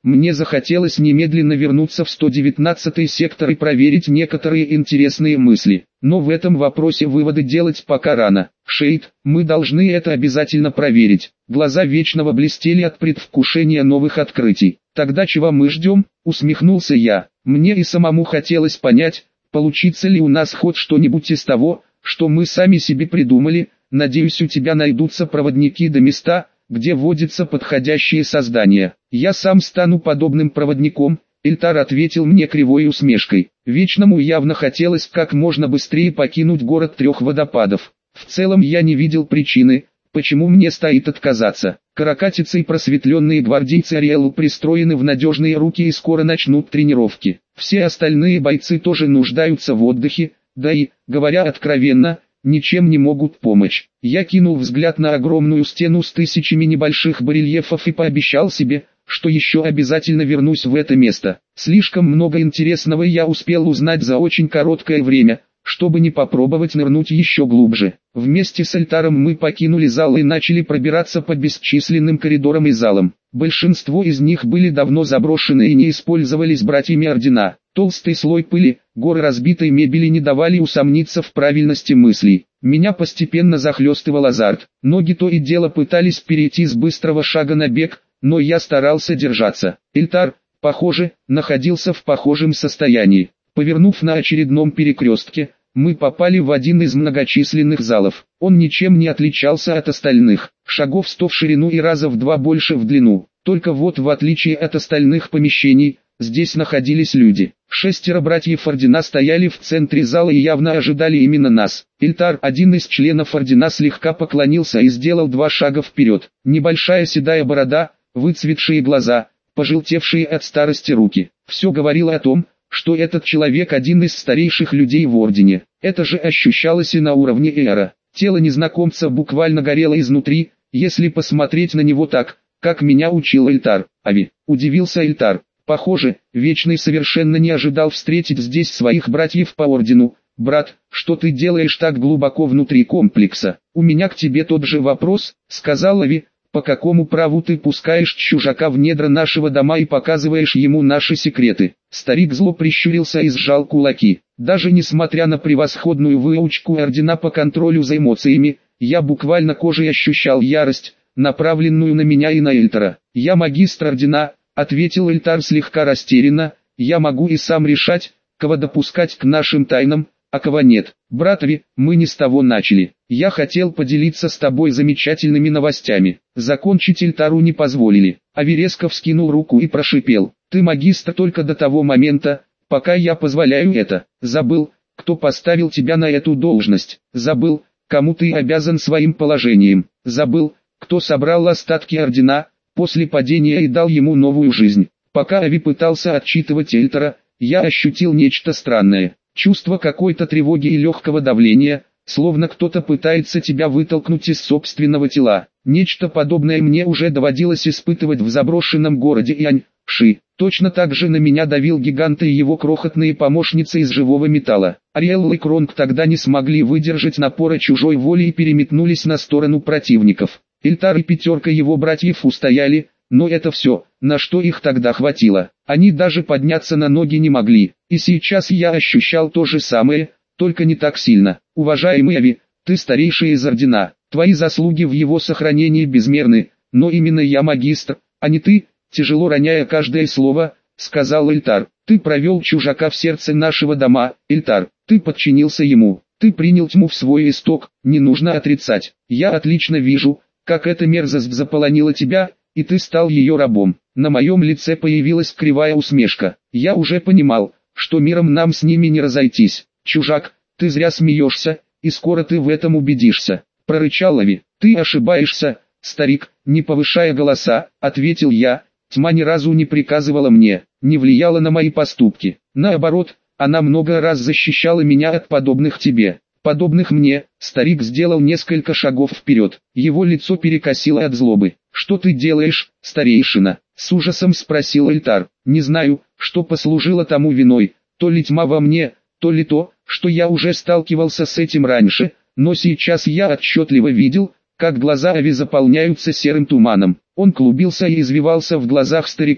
мне захотелось немедленно вернуться в 119-й сектор и проверить некоторые интересные мысли. Но в этом вопросе выводы делать пока рано. Шейд, мы должны это обязательно проверить. Глаза Вечного блестели от предвкушения новых открытий. Тогда чего мы ждем? Усмехнулся я. Мне и самому хотелось понять, получится ли у нас хоть что-нибудь из того, что мы сами себе придумали. Надеюсь, у тебя найдутся проводники до места, где водятся подходящие создания. Я сам стану подобным проводником. Эльтар ответил мне кривой усмешкой. Вечному явно хотелось как можно быстрее покинуть город трех водопадов. В целом я не видел причины, почему мне стоит отказаться. Каракатицы и просветленные гвардейцы Ариэлу пристроены в надежные руки и скоро начнут тренировки. Все остальные бойцы тоже нуждаются в отдыхе, да и, говоря откровенно, ничем не могут помочь. Я кинул взгляд на огромную стену с тысячами небольших барельефов и пообещал себе, что еще обязательно вернусь в это место. Слишком много интересного я успел узнать за очень короткое время, чтобы не попробовать нырнуть еще глубже. Вместе с Эльтаром мы покинули зал и начали пробираться по бесчисленным коридорам и залам. Большинство из них были давно заброшены и не использовались братьями Ордена. Толстый слой пыли, горы разбитой мебели не давали усомниться в правильности мыслей. Меня постепенно захлестывал азарт. Ноги то и дело пытались перейти с быстрого шага на бег, но я старался держаться. Эльтар, похоже, находился в похожем состоянии. Повернув на очередном перекрестке, мы попали в один из многочисленных залов. Он ничем не отличался от остальных, шагов 100 в ширину и раза в 2 больше в длину. Только вот в отличие от остальных помещений, здесь находились люди. 6 братьев Ордена стояли в центре зала и явно ожидали именно нас. Эльтар, один из членов Ордена, слегка поклонился и сделал 2 шага вперед. Небольшая седая борода, выцветшие глаза, пожелтевшие от старости руки. Все говорило о том, что этот человек один из старейших людей в Ордене. Это же ощущалось и на уровне эра. Тело незнакомца буквально горело изнутри, если посмотреть на него так, как меня учил Эльтар. Ави, удивился Эльтар. Похоже, Вечный совершенно не ожидал встретить здесь своих братьев по Ордену. «Брат, что ты делаешь так глубоко внутри комплекса? У меня к тебе тот же вопрос», — сказал Ави. «По какому праву ты пускаешь чужака в недра нашего дома и показываешь ему наши секреты?» Старик зло прищурился и сжал кулаки. Даже несмотря на превосходную выучку Ордена по контролю за эмоциями, я буквально кожей ощущал ярость, направленную на меня и на Эльтара. «Я магистр Ордена», — ответил Эльтар слегка растерянно. «Я могу и сам решать, кого допускать к нашим тайнам, а кого нет. Брат Ави, мы не с того начали. Я хотел поделиться с тобой замечательными новостями». Закончить Эльтару не позволили. Ави резко вскинул руку и прошипел: «Ты магистр только до того момента, пока я позволяю это. Забыл, кто поставил тебя на эту должность. Забыл, кому ты обязан своим положением. Забыл, кто собрал остатки Ордена после падения и дал ему новую жизнь». Пока Ави пытался отчитывать Эльтара, я ощутил нечто странное. Чувство какой-то тревоги и легкого давления, словно кто-то пытается тебя вытолкнуть из собственного тела. Нечто подобное мне уже доводилось испытывать в заброшенном городе Янь-Ши. Точно так же на меня давил гигант и его крохотные помощницы из живого металла. Ариэлла и Кронг тогда не смогли выдержать напора чужой воли и переметнулись на сторону противников. Эльтар и 5 его братьев устояли, но это все, на что их тогда хватило. Они даже подняться на ноги не могли. И сейчас я ощущал то же самое, только не так сильно. «Уважаемый Ави, ты старейший из Ордена. Твои заслуги в его сохранении безмерны, но именно я магистр, а не ты», тяжело роняя каждое слово, сказал Эльтар. «Ты провел чужака в сердце нашего дома, Эльтар. Ты подчинился ему. Ты принял тьму в свой исток, не нужно отрицать. Я отлично вижу, как эта мерзость заполонила тебя, и ты стал ее рабом». На моем лице появилась кривая усмешка. Я уже понимал, что миром нам с ними не разойтись. «Чужак, ты зря смеешься, и скоро ты в этом убедишься», — прорычал Ави. «Ты ошибаешься, старик», — не повышая голоса, ответил я. Тьма ни разу не приказывала мне, не влияла на мои поступки. Наоборот, она много раз защищала меня от подобных тебе. Подобных мне. Старик сделал несколько шагов вперед. Его лицо перекосило от злобы. «Что ты делаешь, старейшина?» — с ужасом спросил Эльтар. «Не знаю, что послужило тому виной, то ли тьма во мне, то ли то, что я уже сталкивался с этим раньше, но сейчас я отчетливо видел, как глаза Ави заполняются серым туманом. Он клубился и извивался в глазах старика,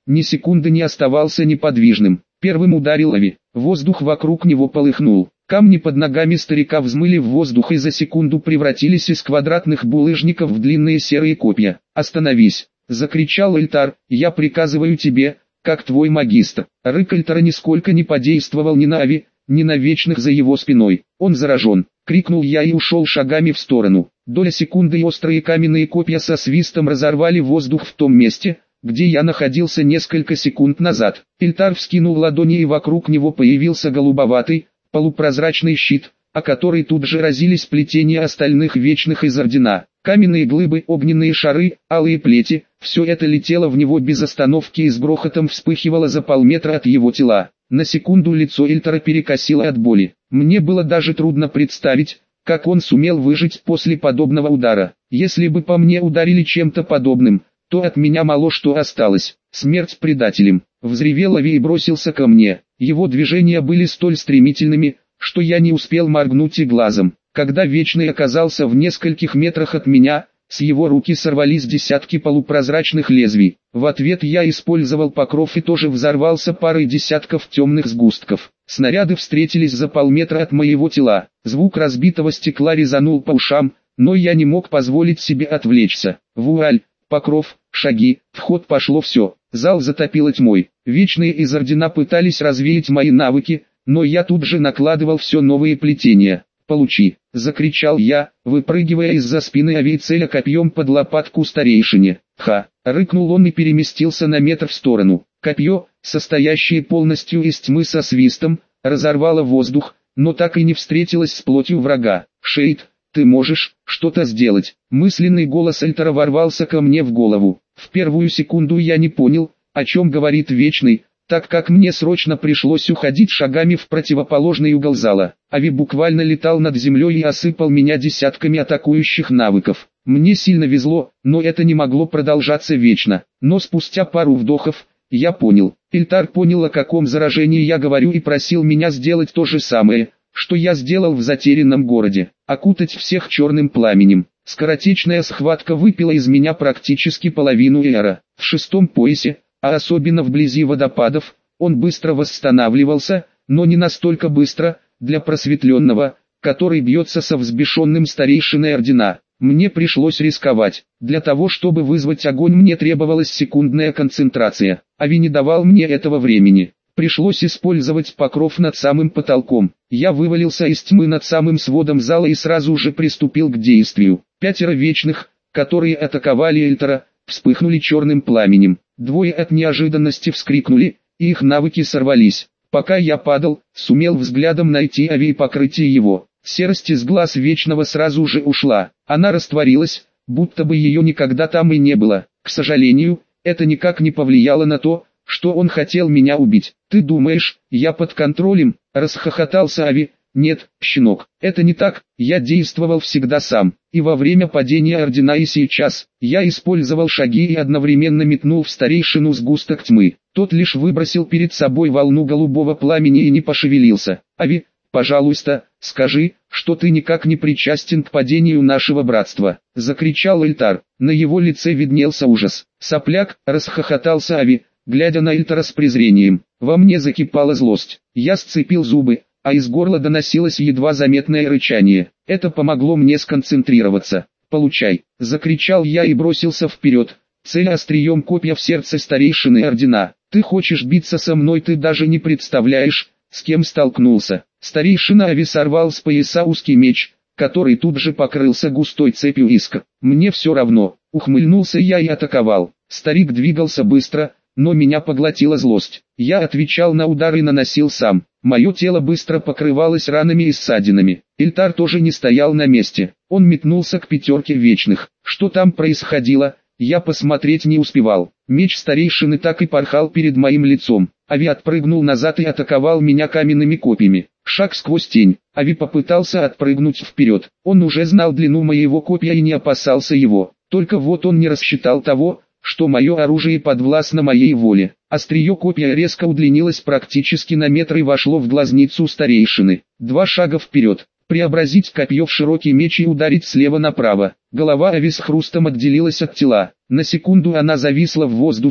ни секунды не оставался неподвижным. Первым ударил Ави, воздух вокруг него полыхнул. Камни под ногами старика взмыли в воздух и за секунду превратились из квадратных булыжников в длинные серые копья. «Остановись!» — закричал Эльтар, «я приказываю тебе, как твой магистр». Рык Эльтара нисколько не подействовал ни на Ави, ни на вечных за его спиной. «Он заражен!» — крикнул я и ушел шагами в сторону. Доля секунды и острые каменные копья со свистом разорвали воздух в том месте, где я находился несколько секунд назад. Эльтар вскинул ладони и вокруг него появился голубоватый, полупрозрачный щит, о который тут же разились плетения остальных вечных из Ордена. Каменные глыбы, огненные шары, алые плети, все это летело в него без остановки и с грохотом вспыхивало за полметра от его тела. На секунду лицо Эльтара перекосило от боли. Мне было даже трудно представить, как он сумел выжить после подобного удара. Если бы по мне ударили чем-то подобным, то от меня мало что осталось. Смерть предателям. Взревел Ави и бросился ко мне. Его движения были столь стремительными, что я не успел моргнуть и глазом. Когда Вечный оказался в нескольких метрах от меня, с его руки сорвались десятки полупрозрачных лезвий. В ответ я использовал покров и тоже взорвался парой десятков темных сгустков. Снаряды встретились за полметра от моего тела. Звук разбитого стекла резанул по ушам, но я не мог позволить себе отвлечься. Вуаль, покров, шаги, в ход пошло все. Зал затопило тьмой. Вечные из Ордена пытались развеять мои навыки, но я тут же накладывал все новые плетения. «Получи!» — закричал я, выпрыгивая из-за спины Ави и целя копьем под лопатку старейшине. «Ха!» — рыкнул он и переместился на метр в сторону. Копье, состоящее полностью из тьмы со свистом, разорвало воздух, но так и не встретилось с плотью врага. «Шейд, ты можешь что-то сделать!» Мысленный голос Эльтара ворвался ко мне в голову. В первую секунду я не понял, о чем говорит Вечный, так как мне срочно пришлось уходить шагами в противоположный угол зала. Ави буквально летал над землей и осыпал меня десятками атакующих навыков. Мне сильно везло, но это не могло продолжаться вечно. Но спустя пару вдохов, я понял. Эльтар понял, о каком заражении я говорю, и просил меня сделать то же самое, что я сделал в затерянном городе. Окутать всех черным пламенем. Скоротечная схватка выпила из меня практически половину эра. В шестом поясе, а особенно вблизи водопадов, он быстро восстанавливался, но не настолько быстро, для просветленного, который бьется со взбешенным старейшиной Ордена. Мне пришлось рисковать. Для того, чтобы вызвать огонь, мне требовалась секундная концентрация. Ави не давал мне этого времени. Пришлось использовать покров над самым потолком. Я вывалился из тьмы над самым сводом зала и сразу же приступил к действию. 5 вечных, которые атаковали Эльтара, вспыхнули черным пламенем. 2 от неожиданности вскрикнули, и их навыки сорвались. Пока я падал, сумел взглядом найти Ави и покрытие его. Серость из глаз Вечного сразу же ушла. Она растворилась, будто бы ее никогда там и не было. К сожалению, это никак не повлияло на то, что он хотел меня убить. «Ты думаешь, я под контролем?» — расхохотался Ави. «Нет, щенок, это не так, я действовал всегда сам, и во время падения Ордена и сейчас. Я использовал шаги и одновременно метнул в старейшину сгусток тьмы. Тот лишь выбросил перед собой волну голубого пламени и не пошевелился. Ави, пожалуйста, скажи, что ты никак не причастен к падению нашего братства», — закричал Эльтар. На его лице виднелся ужас. «Сопляк», — расхохотался Ави, глядя на Эльтара с презрением. Во мне закипала злость. Я сцепил зубы, а из горла доносилось едва заметное рычание. Это помогло мне сконцентрироваться. «Получай!» — закричал я и бросился вперед, целя острием копья в сердце старейшины Ордена. «Ты хочешь биться со мной, ты даже не представляешь, с кем столкнулся». Старейшина Ави сорвал с пояса узкий меч, который тут же покрылся густой цепью искр. «Мне все равно», — ухмыльнулся я и атаковал. Старик двигался быстро, но меня поглотила злость. Я отвечал на удары и наносил сам. Мое тело быстро покрывалось ранами и ссадинами. Эльтар тоже не стоял на месте. Он метнулся к 5 вечных. Что там происходило, я посмотреть не успевал. Меч старейшины так и порхал перед моим лицом. Ави отпрыгнул назад и атаковал меня каменными копьями. Шаг сквозь тень. Ави попытался отпрыгнуть вперед. Он уже знал длину моего копья и не опасался его. Только вот он не рассчитал того, что мое оружие подвластно моей воле. Острие копья резко удлинилось практически на метр и вошло в глазницу старейшины. 2 шага вперед. Преобразить копье в широкий меч и ударить слева направо. Голова Ави с хрустом отделилась от тела. На секунду она зависла в воздухе,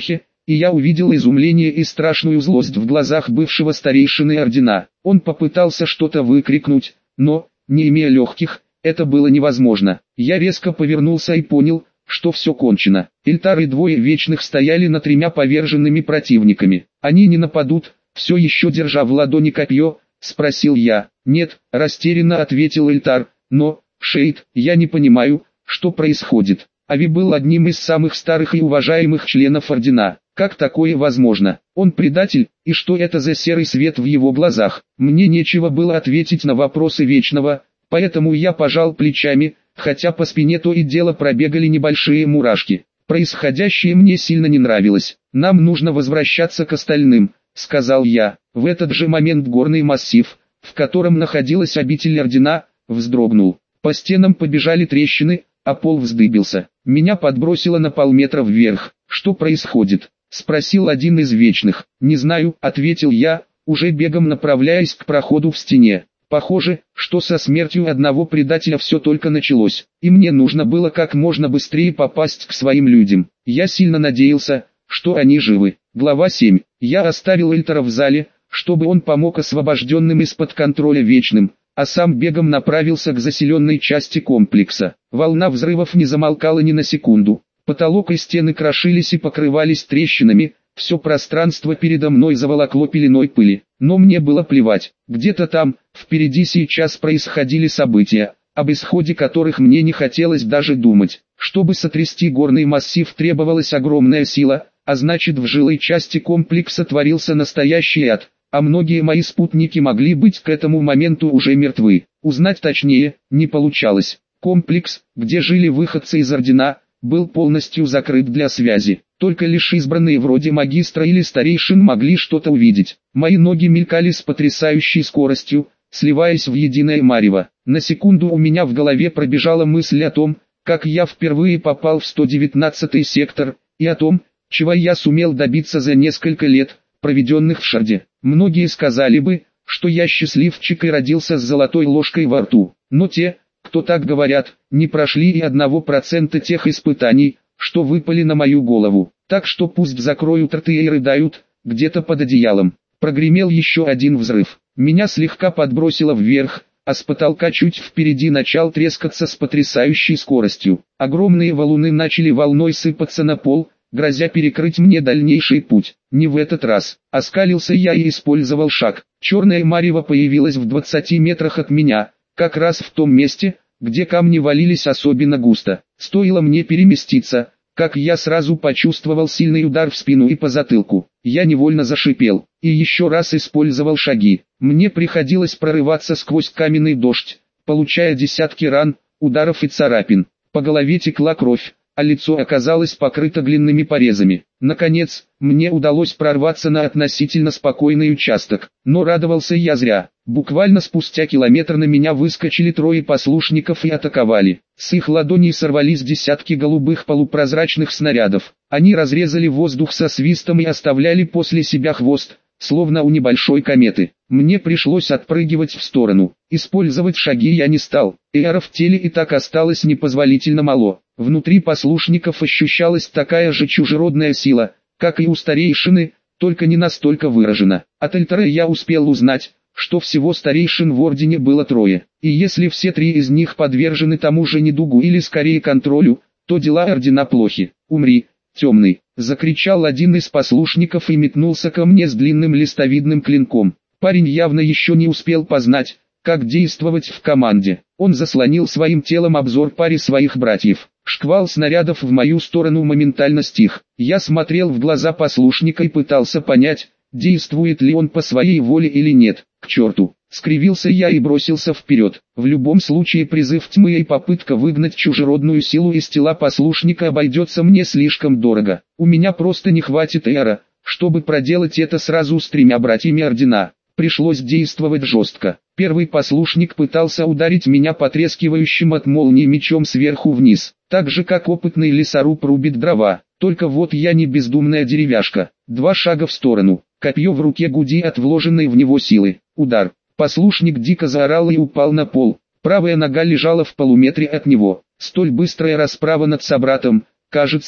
и я увидел изумление и страшную злость в глазах бывшего старейшины ордена. Он попытался что-то выкрикнуть, но, не имея легких, это было невозможно. Я резко повернулся и понял, что все кончено. Эльтар и двое вечных стояли над тремя поверженными противниками. Они не нападут, все еще держа в ладони копье, спросил я. Нет, растерянно ответил Эльтар, но, Шейд, я не понимаю, что происходит. Ави был одним из самых старых и уважаемых членов ордена. Как такое возможно? Он предатель, и что это за серый свет в его глазах? Мне нечего было ответить на вопросы Вечного, поэтому я пожал плечами, хотя по спине то и дело пробегали небольшие мурашки. Происходящее мне сильно не нравилось. Нам нужно возвращаться к остальным, сказал я. В этот же момент горный массив, в котором находилась обитель ордена, вздрогнул. По стенам побежали трещины, а пол вздыбился. Меня подбросило на полметра вверх. Что происходит? Спросил один из вечных. Не знаю, ответил я, уже бегом направляясь к проходу в стене. Похоже, что со смертью одного предателя все только началось, и мне нужно было как можно быстрее попасть к своим людям. Я сильно надеялся, что они живы. Глава 7. Я оставил Эльтара в зале, чтобы он помог освобожденным из-под контроля Вечным, а сам бегом направился к заселенной части комплекса. Волна взрывов не замолкала ни на секунду. Потолок и стены крошились и покрывались трещинами, все пространство передо мной заволокло пеленой пыли. Но мне было плевать, где-то там, впереди сейчас происходили события, об исходе которых мне не хотелось даже думать. Чтобы сотрясти горный массив требовалась огромная сила, а значит в жилой части комплекса творился настоящий ад, а многие мои спутники могли быть к этому моменту уже мертвы. Узнать точнее, не получалось. Комплекс, где жили выходцы из ордена, был полностью закрыт для связи. Только лишь избранные вроде магистра или старейшин могли что-то увидеть. Мои ноги мелькали с потрясающей скоростью, сливаясь в единое марево. На секунду у меня в голове пробежала мысль о том, как я впервые попал в 119-й сектор, и о том, чего я сумел добиться за несколько лет, проведенных в Шарде. Многие сказали бы, что я счастливчик и родился с золотой ложкой во рту. Но те, кто так говорят, не прошли и 1% тех испытаний, что выпали на мою голову. Так что пусть закроют рты и рыдают, где-то под одеялом. Прогремел еще один взрыв. Меня слегка подбросило вверх, а с потолка чуть впереди начал трескаться с потрясающей скоростью. Огромные валуны начали волной сыпаться на пол, грозя перекрыть мне дальнейший путь. Не в этот раз. Оскалился я и использовал шаг. Черная марево появилась в 20 метрах от меня, как раз в том месте, где камни валились особенно густо. Стоило мне переместиться, как я сразу почувствовал сильный удар в спину и по затылку. Я невольно зашипел, и еще раз использовал шаги. Мне приходилось прорываться сквозь каменный дождь, получая десятки ран, ударов и царапин. По голове текла кровь, а лицо оказалось покрыто длинными порезами. Наконец, мне удалось прорваться на относительно спокойный участок, но радовался я зря. Буквально спустя километр на меня выскочили трое послушников и атаковали. С их ладоней сорвались десятки голубых полупрозрачных снарядов. Они разрезали воздух со свистом и оставляли после себя хвост, словно у небольшой кометы. Мне пришлось отпрыгивать в сторону. Использовать шаги я не стал. Эра в теле и так осталось непозволительно мало. Внутри послушников ощущалась такая же чужеродная сила, как и у старейшины, только не настолько выражена. От Эльтара я успел узнать, что всего старейшин в ордене было трое, и если все три из них подвержены тому же недугу или скорее контролю, то дела ордена плохи. «Умри, темный!» — закричал один из послушников и метнулся ко мне с длинным листовидным клинком. Парень явно еще не успел познать, как действовать в команде. Он заслонил своим телом обзор паре своих братьев. Шквал снарядов в мою сторону моментально стих. Я смотрел в глаза послушника и пытался понять, действует ли он по своей воле или нет. К черту! Скривился я и бросился вперед. В любом случае призыв тьмы и попытка выгнать чужеродную силу из тела послушника обойдется мне слишком дорого. У меня просто не хватит эра, чтобы проделать это сразу с тремя братьями ордена. Пришлось действовать жестко. Первый послушник пытался ударить меня потрескивающим от молнии мечом сверху вниз, так же как опытный лесоруб рубит дрова. Только вот я не бездумная деревяшка. 2 шага в сторону, копье в руке гуди от вложенной в него силы. Удар. Послушник дико заорал и упал на пол. Правая нога лежала в полуметре от него. Столь быстрая расправа над собратом, кажется,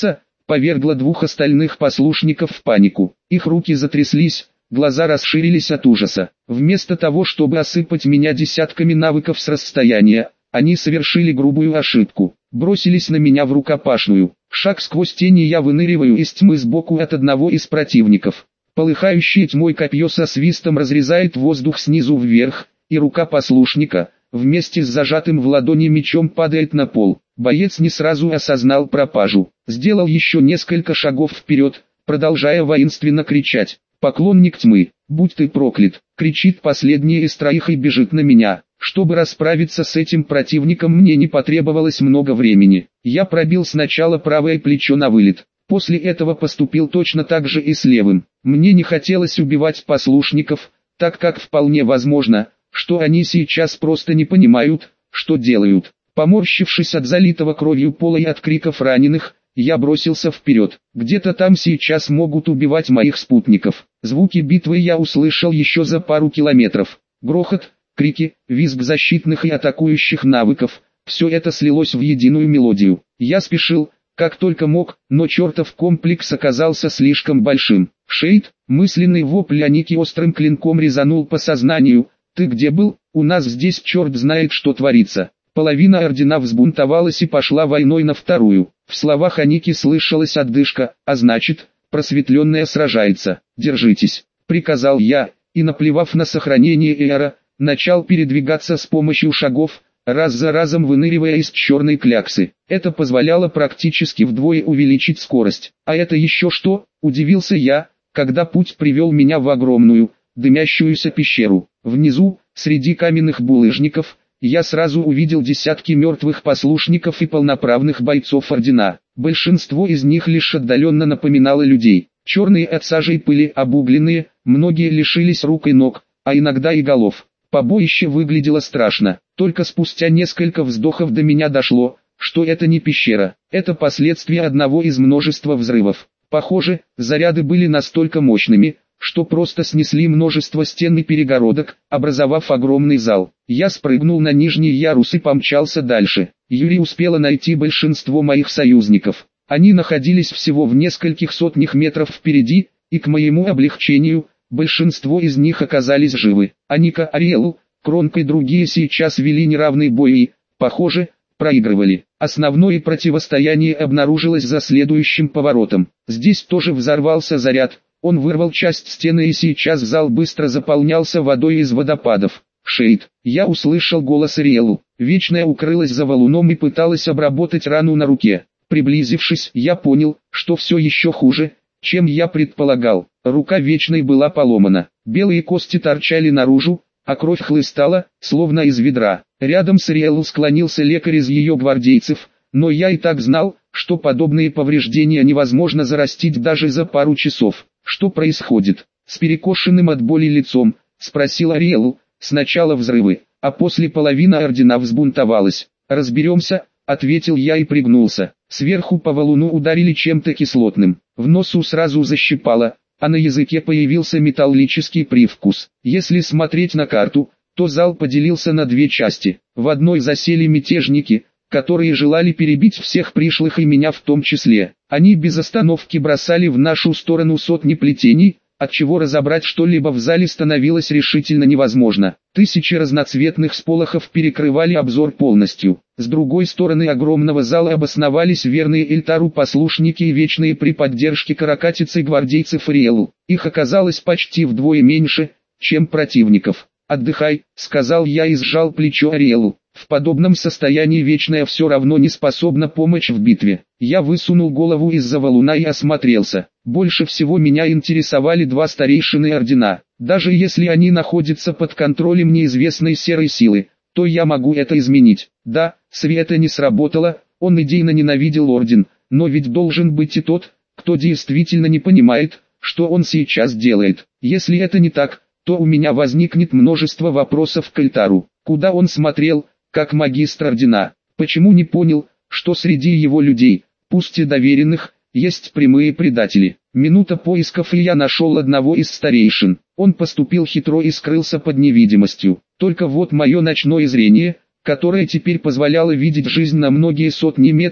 повергло двух остальных послушников в панику. Их руки затряслись, глаза расширились от ужаса. Вместо того, чтобы осыпать меня десятками навыков с расстояния, они совершили грубую ошибку. Бросились на меня в рукопашную. Шаг сквозь тени, я выныриваю из тьмы сбоку от одного из противников. Полыхающее тьмой копье со свистом разрезает воздух снизу вверх, и рука послушника, вместе с зажатым в ладони мечом, падает на пол. Боец не сразу осознал пропажу. Сделал еще несколько шагов вперед, продолжая воинственно кричать: «Поклонник тьмы, будь ты проклят!» Кричит последний из троих и бежит на меня. Чтобы расправиться с этим противником, мне не потребовалось много времени. Я пробил сначала правое плечо на вылет. После этого поступил точно так же и с левым. Мне не хотелось убивать послушников, так как вполне возможно, что они сейчас просто не понимают, что делают. Поморщившись от залитого кровью пола и от криков раненых, я бросился вперед. Где-то там сейчас могут убивать моих спутников. Звуки битвы я услышал еще за пару километров. Грохот, крики, визг защитных и атакующих навыков — все это слилось в единую мелодию. Я спешил, как только мог, но чертов комплекс оказался слишком большим. «Шейд!» — мысленный вопль Аники острым клинком резанул по сознанию. «Ты где был? У нас здесь черт знает что творится». Половина ордена взбунтовалась и пошла войной на вторую. В словах Аники слышалась отдышка, а значит, просветленная сражается. «Держитесь», — приказал я, и, наплевав на сохранение эра, начал передвигаться с помощью шагов, раз за разом выныривая из черной кляксы. Это позволяло практически вдвое увеличить скорость. «А это еще что?» — удивился я, когда путь привел меня в огромную, дымящуюся пещеру. Внизу, среди каменных булыжников, я сразу увидел десятки мертвых послушников и полноправных бойцов ордена. Большинство из них лишь отдаленно напоминало людей. Черные от сажи и пыли, обугленные, многие лишились рук и ног, а иногда и голов. Побоище выглядело страшно. Только спустя несколько вздохов до меня дошло, что это не пещера. Это последствия одного из множества взрывов. Похоже, заряды были настолько мощными, что просто снесли множество стен и перегородок, образовав огромный зал. Я спрыгнул на нижний ярус и помчался дальше. Юри успела найти большинство моих союзников. Они находились всего в нескольких сотнях метров впереди, и к моему облегчению, большинство из них оказались живы. Аника, Ариэл, Кронк и другие сейчас вели неравный бой и, похоже, проигрывали. Основное противостояние обнаружилось за следующим поворотом. Здесь тоже взорвался заряд. Он вырвал часть стены, и сейчас зал быстро заполнялся водой из водопадов. «Шейд!» Я услышал голос Ариэлу. Вечная укрылась за валуном и пыталась обработать рану на руке. Приблизившись, я понял, что все еще хуже, чем я предполагал. Рука Вечной была поломана. Белые кости торчали наружу, а кровь хлыстала, словно из ведра. Рядом с Ариэлу склонился лекарь из ее гвардейцев, но я и так знал, что подобные повреждения невозможно зарастить даже за пару часов. «Что происходит?» — с перекошенным от боли лицом спросил Ариэл. «Сначала взрывы, а после половина ордена взбунтовалась. Разберемся», — ответил я и пригнулся. Сверху по валуну ударили чем-то кислотным. В носу сразу защипало, а на языке появился металлический привкус. Если смотреть на карту, то зал поделился на две части. В одной засели мятежники, которые желали перебить всех пришлых и меня в том числе. Они без остановки бросали в нашу сторону сотни плетений, отчего разобрать что-либо в зале становилось решительно невозможно. Тысячи разноцветных сполохов перекрывали обзор полностью. С другой стороны огромного зала обосновались верные Эльтару послушники и вечные при поддержке каракатицы гвардейцев Ариэлу. Их оказалось почти вдвое меньше, чем противников. «Отдыхай», — сказал я и сжал плечо Ариэлу. В подобном состоянии Вечная все равно не способна помочь в битве. Я высунул голову из-за валуна и осмотрелся. Больше всего меня интересовали два старейшины ордена. Даже если они находятся под контролем неизвестной серой силы, то я могу это изменить. Да, Света не сработало, он идейно ненавидел орден, но ведь должен быть и тот, кто действительно не понимает, что он сейчас делает. Если это не так, то у меня возникнет множество вопросов к Эльтару. Куда он смотрел, как магистр ордена? Почему не понял, что среди его людей, пусть и доверенных, есть прямые предатели? Минута поисков, и я нашел одного из старейшин. Он поступил хитро и скрылся под невидимостью. Только вот мое ночное зрение, которое теперь позволяло видеть жизнь на многие сотни метров,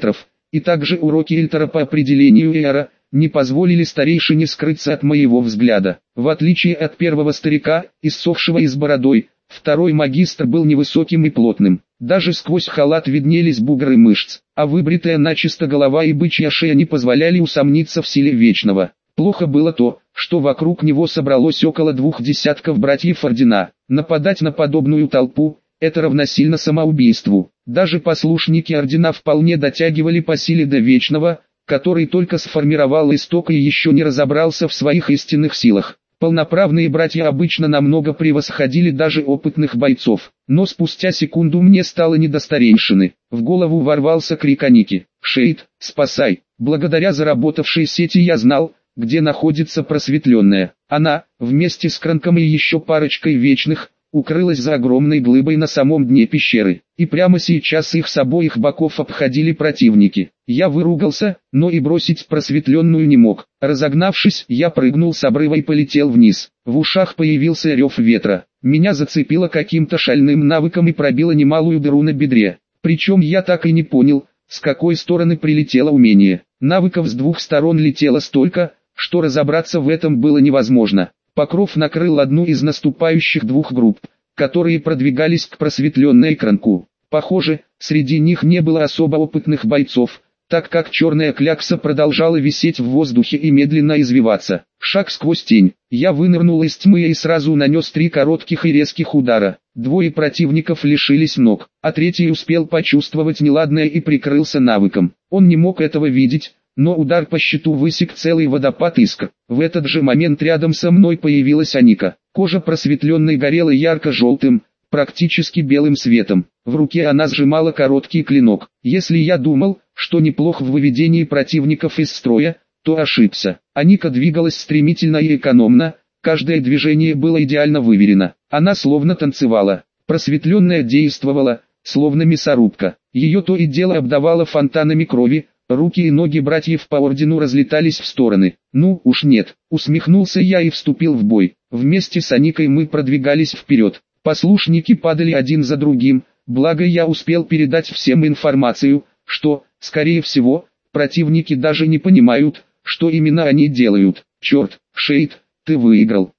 и также уроки Эльтара по определению Эра, не позволили старейшине скрыться от моего взгляда. В отличие от первого старика, иссохшего и с бородой, второй магистр был невысоким и плотным. Даже сквозь халат виднелись бугры мышц, а выбритая начисто голова и бычья шея не позволяли усомниться в силе Вечного. Плохо было то, что вокруг него собралось около 2 десятков братьев Ордена. Нападать на подобную толпу – это равносильно самоубийству. Даже послушники Ордена вполне дотягивали по силе до Вечного, который только сформировал исток и еще не разобрался в своих истинных силах. Полноправные братья обычно намного превосходили даже опытных бойцов, но спустя секунду мне стало не до старейшины. В голову ворвался крик Аники: «Шейд, спасай!» Благодаря заработавшей сети я знал, где находится просветленная. Она, вместе с Кранком и еще парочкой вечных, укрылась за огромной глыбой на самом дне пещеры, и прямо сейчас их с обоих боков обходили противники. Я выругался, но и бросить просветленную не мог. Разогнавшись, я прыгнул с обрыва и полетел вниз. В ушах появился рев ветра. Меня зацепило каким-то шальным навыком и пробило немалую дыру на бедре. Причем я так и не понял, с какой стороны прилетело умение. Навыков с двух сторон летело столько, что разобраться в этом было невозможно. Покров накрыл одну из наступающих двух групп, которые продвигались к просветленной Кранку. Похоже, среди них не было особо опытных бойцов, так как черная клякса продолжала висеть в воздухе и медленно извиваться. Шаг сквозь тень. Я вынырнул из тьмы и сразу нанес 3 коротких и резких удара. 2 противников лишились ног, а третий успел почувствовать неладное и прикрылся навыком. Он не мог этого видеть, но удар по щиту высек целый водопад искр. В этот же момент рядом со мной появилась Аника. Кожа просветленной горела ярко-желтым, практически белым светом. В руке она сжимала короткий клинок. Если я думал, что неплох в выведении противников из строя, то ошибся. Аника двигалась стремительно и экономно, каждое движение было идеально выверено. Она словно танцевала. Просветленная действовала, словно мясорубка. Ее то и дело обдавало фонтанами крови. Руки и ноги братьев по ордену разлетались в стороны. «Ну уж нет», усмехнулся я и вступил в бой. Вместе с Аникой мы продвигались вперед. Послушники падали один за другим, благо я успел передать всем информацию, что, скорее всего, противники даже не понимают, что именно они делают. «Черт, Шейд, ты выиграл.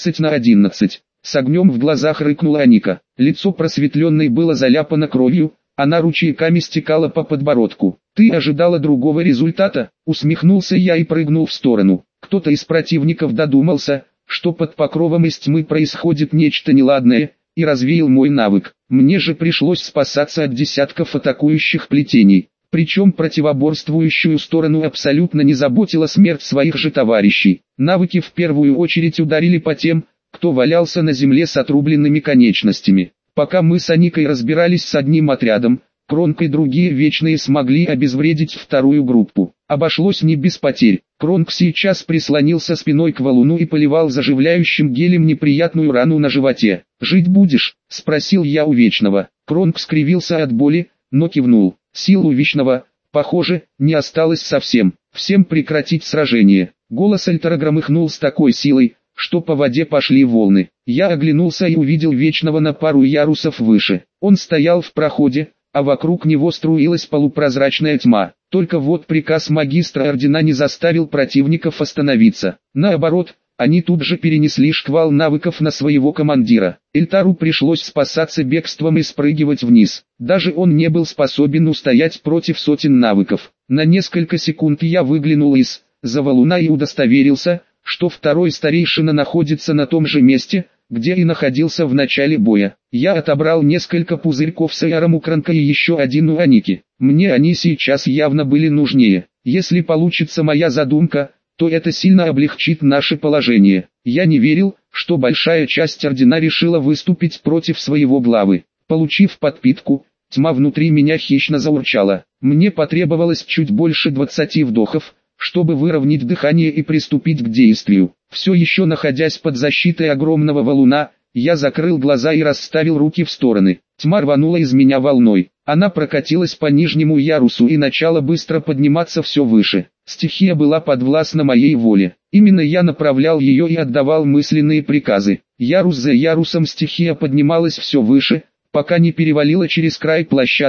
13-11. С огнем в глазах рыкнула Аника. Лицо просветленной было заляпано кровью, она ручейками стекала по подбородку. «Ты ожидала другого результата?» Усмехнулся я и прыгнул в сторону. Кто-то из противников додумался, что под покровом из тьмы происходит нечто неладное, и развеял мой навык. Мне же пришлось спасаться от десятков атакующих плетений. Причем противоборствующую сторону абсолютно не заботила смерть своих же товарищей. Навыки в первую очередь ударили по тем, кто валялся на земле с отрубленными конечностями. Пока мы с Аникой разбирались с одним отрядом, Кронк и другие вечные смогли обезвредить вторую группу. Обошлось не без потерь. Кронк сейчас прислонился спиной к валуну и поливал заживляющим гелем неприятную рану на животе. «Жить будешь?» – спросил я у Вечного. Кронк скривился от боли, но кивнул. Сил у Вечного, похоже, не осталось совсем. «Всем прекратить сражение!» Голос Эльтара громыхнул с такой силой, что по воде пошли волны. Я оглянулся и увидел Вечного на пару ярусов выше. Он стоял в проходе, а вокруг него струилась полупрозрачная тьма. Только вот приказ магистра Ордена не заставил противников остановиться. Наоборот, они тут же перенесли шквал навыков на своего командира. Эльтару пришлось спасаться бегством и спрыгивать вниз. Даже он не был способен устоять против сотен навыков. На несколько секунд я выглянул из-за валуна и удостоверился, что второй старейшина находится на том же месте, где и находился в начале боя. Я отобрал несколько пузырьков с Эаром у Кранка и еще один у Аники. Мне они сейчас явно были нужнее. Если получится моя задумка, то это сильно облегчит наше положение. Я не верил, что большая часть Ордена решила выступить против своего главы. Получив подпитку, тьма внутри меня хищно заурчала. Мне потребовалось чуть больше 20 вдохов, чтобы выровнять дыхание и приступить к действию. Все еще находясь под защитой огромного валуна, я закрыл глаза и расставил руки в стороны. Тьма рванула из меня волной. Она прокатилась по нижнему ярусу и начала быстро подниматься все выше. Стихия была подвластна моей воле. Именно я направлял ее и отдавал мысленные приказы. Ярус за ярусом стихия поднималась все выше, пока не перевалила через край площадки,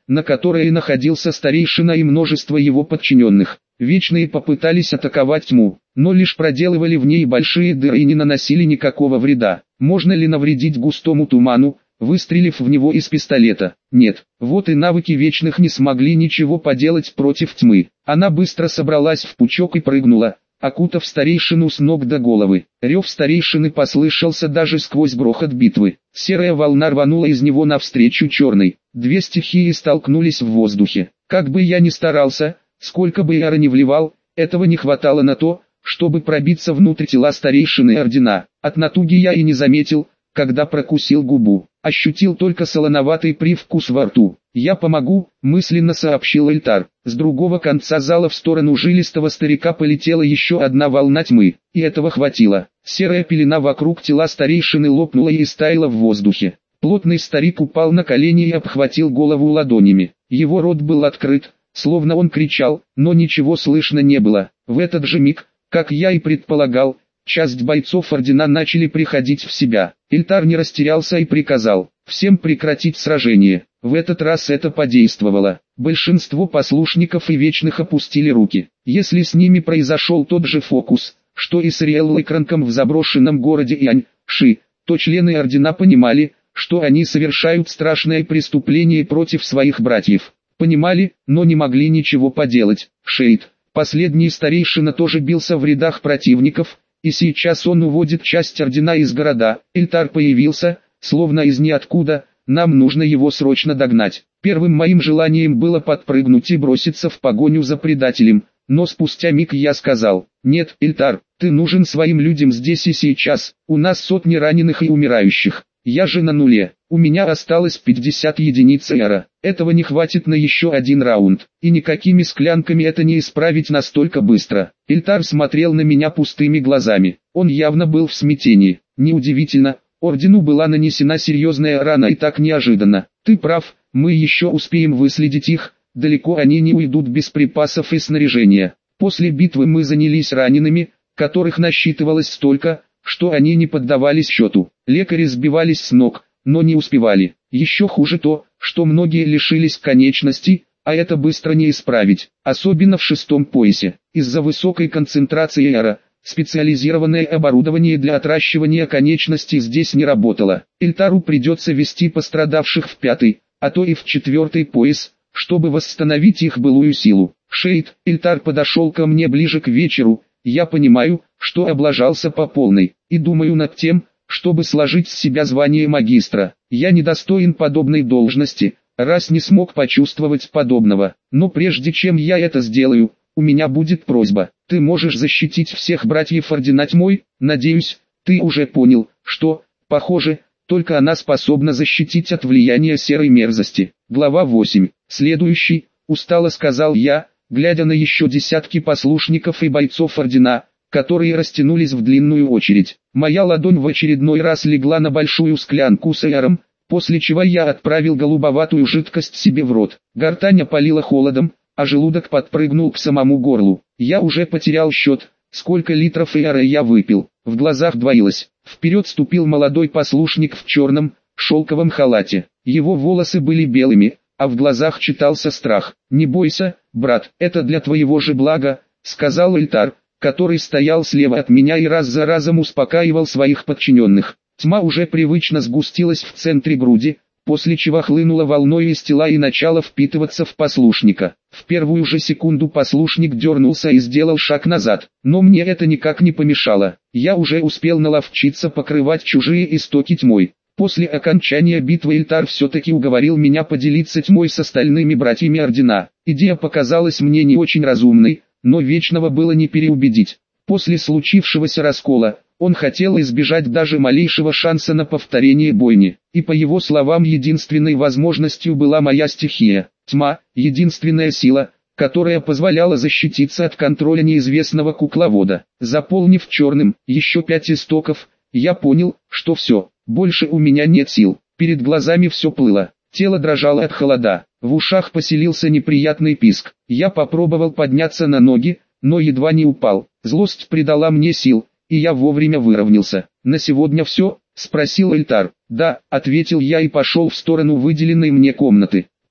на которой находился старейшина и множество его подчиненных. Вечные попытались атаковать тьму, но лишь проделывали в ней большие дыры и не наносили никакого вреда. Можно ли навредить густому туману, выстрелив в него из пистолета? Нет. Вот и навыки вечных не смогли ничего поделать против тьмы. Она быстро собралась в пучок и прыгнула, окутав старейшину с ног до головы. Рев старейшины послышался даже сквозь грохот битвы. Серая волна рванула из него навстречу черной. Две стихии столкнулись в воздухе. Как бы я ни старался, сколько бы я не вливал, этого не хватало на то, чтобы пробиться внутрь тела старейшины ордена. От натуги я и не заметил, когда прокусил губу. Ощутил только солоноватый привкус во рту. «Я помогу», — мысленно сообщил Эльтар. С другого конца зала в сторону жилистого старика полетела еще одна волна тьмы, и этого хватило. Серая пелена вокруг тела старейшины лопнула и истаяла в воздухе. Плотный старик упал на колени и обхватил голову ладонями. Его рот был открыт, словно он кричал, но ничего слышно не было. В этот же миг, как я и предполагал, часть бойцов ордена начали приходить в себя. Эльтар не растерялся и приказал всем прекратить сражение. В этот раз это подействовало. Большинство послушников и вечных опустили руки. Если с ними произошел тот же фокус, что и с Риэллайкранком в заброшенном городе Янь-Ши, то члены ордена понимали, что они совершают страшное преступление против своих братьев. Понимали, но не могли ничего поделать. Шейд, последний старейшина, тоже бился в рядах противников, и сейчас он уводит часть ордена из города. Эльтар появился, словно из ниоткуда. Нам нужно его срочно догнать. Первым моим желанием было подпрыгнуть и броситься в погоню за предателем, но спустя миг я сказал: «Нет, Эльтар, ты нужен своим людям здесь и сейчас, у нас сотни раненых и умирающих. Я же на нуле, у меня осталось 50 единиц эра, этого не хватит на еще один раунд, и никакими склянками это не исправить настолько быстро». Эльтар смотрел на меня пустыми глазами, он явно был в смятении. Неудивительно, ордену была нанесена серьезная рана и так неожиданно. Ты прав, мы еще успеем выследить их, далеко они не уйдут без припасов и снаряжения. После битвы мы занялись ранеными, которых насчитывалось столько, что они не поддавались счету. Лекари сбивались с ног, но не успевали. Еще хуже то, что многие лишились конечностей, а это быстро не исправить, особенно в шестом поясе. Из-за высокой концентрации эра, специализированное оборудование для отращивания конечностей здесь не работало. Эльтару придется вести пострадавших в пятый, а то и в четвертый пояс, чтобы восстановить их былую силу. Шейд, Эльтар подошел ко мне ближе к вечеру. Я понимаю, что облажался по полной, и думаю над тем, чтобы сложить с себя звание магистра. Я недостоин подобной должности, раз не смог почувствовать подобного. Но прежде чем я это сделаю, у меня будет просьба. Ты можешь защитить всех братьев ордена тьмой? Надеюсь, ты уже понял, что, похоже, только она способна защитить от влияния серой мерзости. Глава 8. Следующий, устало сказал я, глядя на еще десятки послушников и бойцов ордена, которые растянулись в длинную очередь. Моя ладонь в очередной раз легла на большую склянку с эром, после чего я отправил голубоватую жидкость себе в рот. Гортань опалила холодом, а желудок подпрыгнул к самому горлу. Я уже потерял счет, сколько литров эра я выпил. В глазах двоилось. Вперед ступил молодой послушник в черном, шелковом халате. Его волосы были белыми, а в глазах читался страх. «Не бойся, брат, это для твоего же блага», — сказал Эльтар, который стоял слева от меня и раз за разом успокаивал своих подчиненных. Тьма уже привычно сгустилась в центре груди, после чего хлынула волной из тела и начала впитываться в послушника. В первую же секунду послушник дернулся и сделал шаг назад, но мне это никак не помешало. Я уже успел наловчиться покрывать чужие истоки тьмой. После окончания битвы Эльтар все-таки уговорил меня поделиться тьмой с остальными братьями ордена. Идея показалась мне не очень разумной, но Вечного было не переубедить. После случившегося раскола, он хотел избежать даже малейшего шанса на повторение бойни, и по его словам единственной возможностью была моя стихия. Тьма — единственная сила, которая позволяла защититься от контроля неизвестного кукловода. Заполнив черным еще 5 истоков, я понял, что все, больше у меня нет сил. Перед глазами все плыло, тело дрожало от холода, в ушах поселился неприятный писк. Я попробовал подняться на ноги, но едва не упал. Злость придала мне сил, и я вовремя выровнялся. «На сегодня все?» — спросил Эльтар. «Да», — ответил я и пошел в сторону выделенной мне комнаты.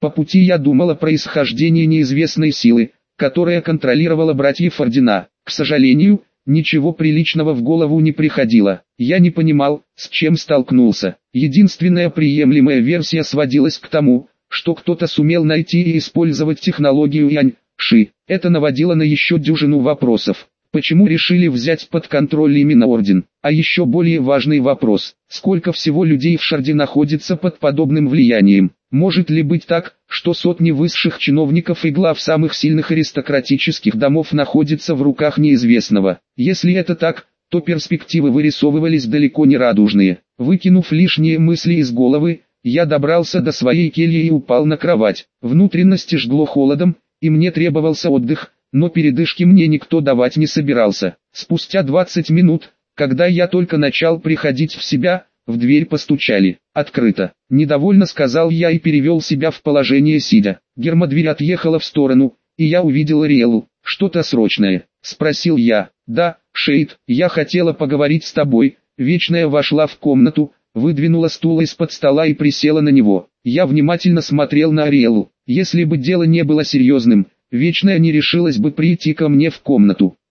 По пути я думал о происхождении неизвестной силы, которая контролировала братьев Ордена. К сожалению, ничего приличного в голову не приходило. Я не понимал, с чем столкнулся. Единственная приемлемая версия сводилась к тому, что кто-то сумел найти и использовать технологию Янь-Ши. Это наводило на еще дюжину вопросов. Почему решили взять под контроль именно Орден? А еще более важный вопрос: сколько всего людей в Шарде находится под подобным влиянием? Может ли быть так, что сотни высших чиновников и глав самых сильных аристократических домов находятся в руках неизвестного? Если это так, то перспективы вырисовывались далеко не радужные. Выкинув лишние мысли из головы, я добрался до своей кельи и упал на кровать. Внутренности жгло холодом, и мне требовался отдых, но передышки мне никто давать не собирался. Спустя 20 минут, когда я только начал приходить в себя, в дверь постучали. «Открыто», — недовольно сказал я и перевел себя в положение сидя. Гермодверь отъехала в сторону, и я увидел Ариэлу. «Что-то срочное?» — спросил я. «Да, Шейд, я хотела поговорить с тобой». Вечная вошла в комнату, выдвинула стул из-под стола и присела на него. Я внимательно смотрел на Ариэлу. Если бы дело не было серьезным, Вечная не решилась бы прийти ко мне в комнату.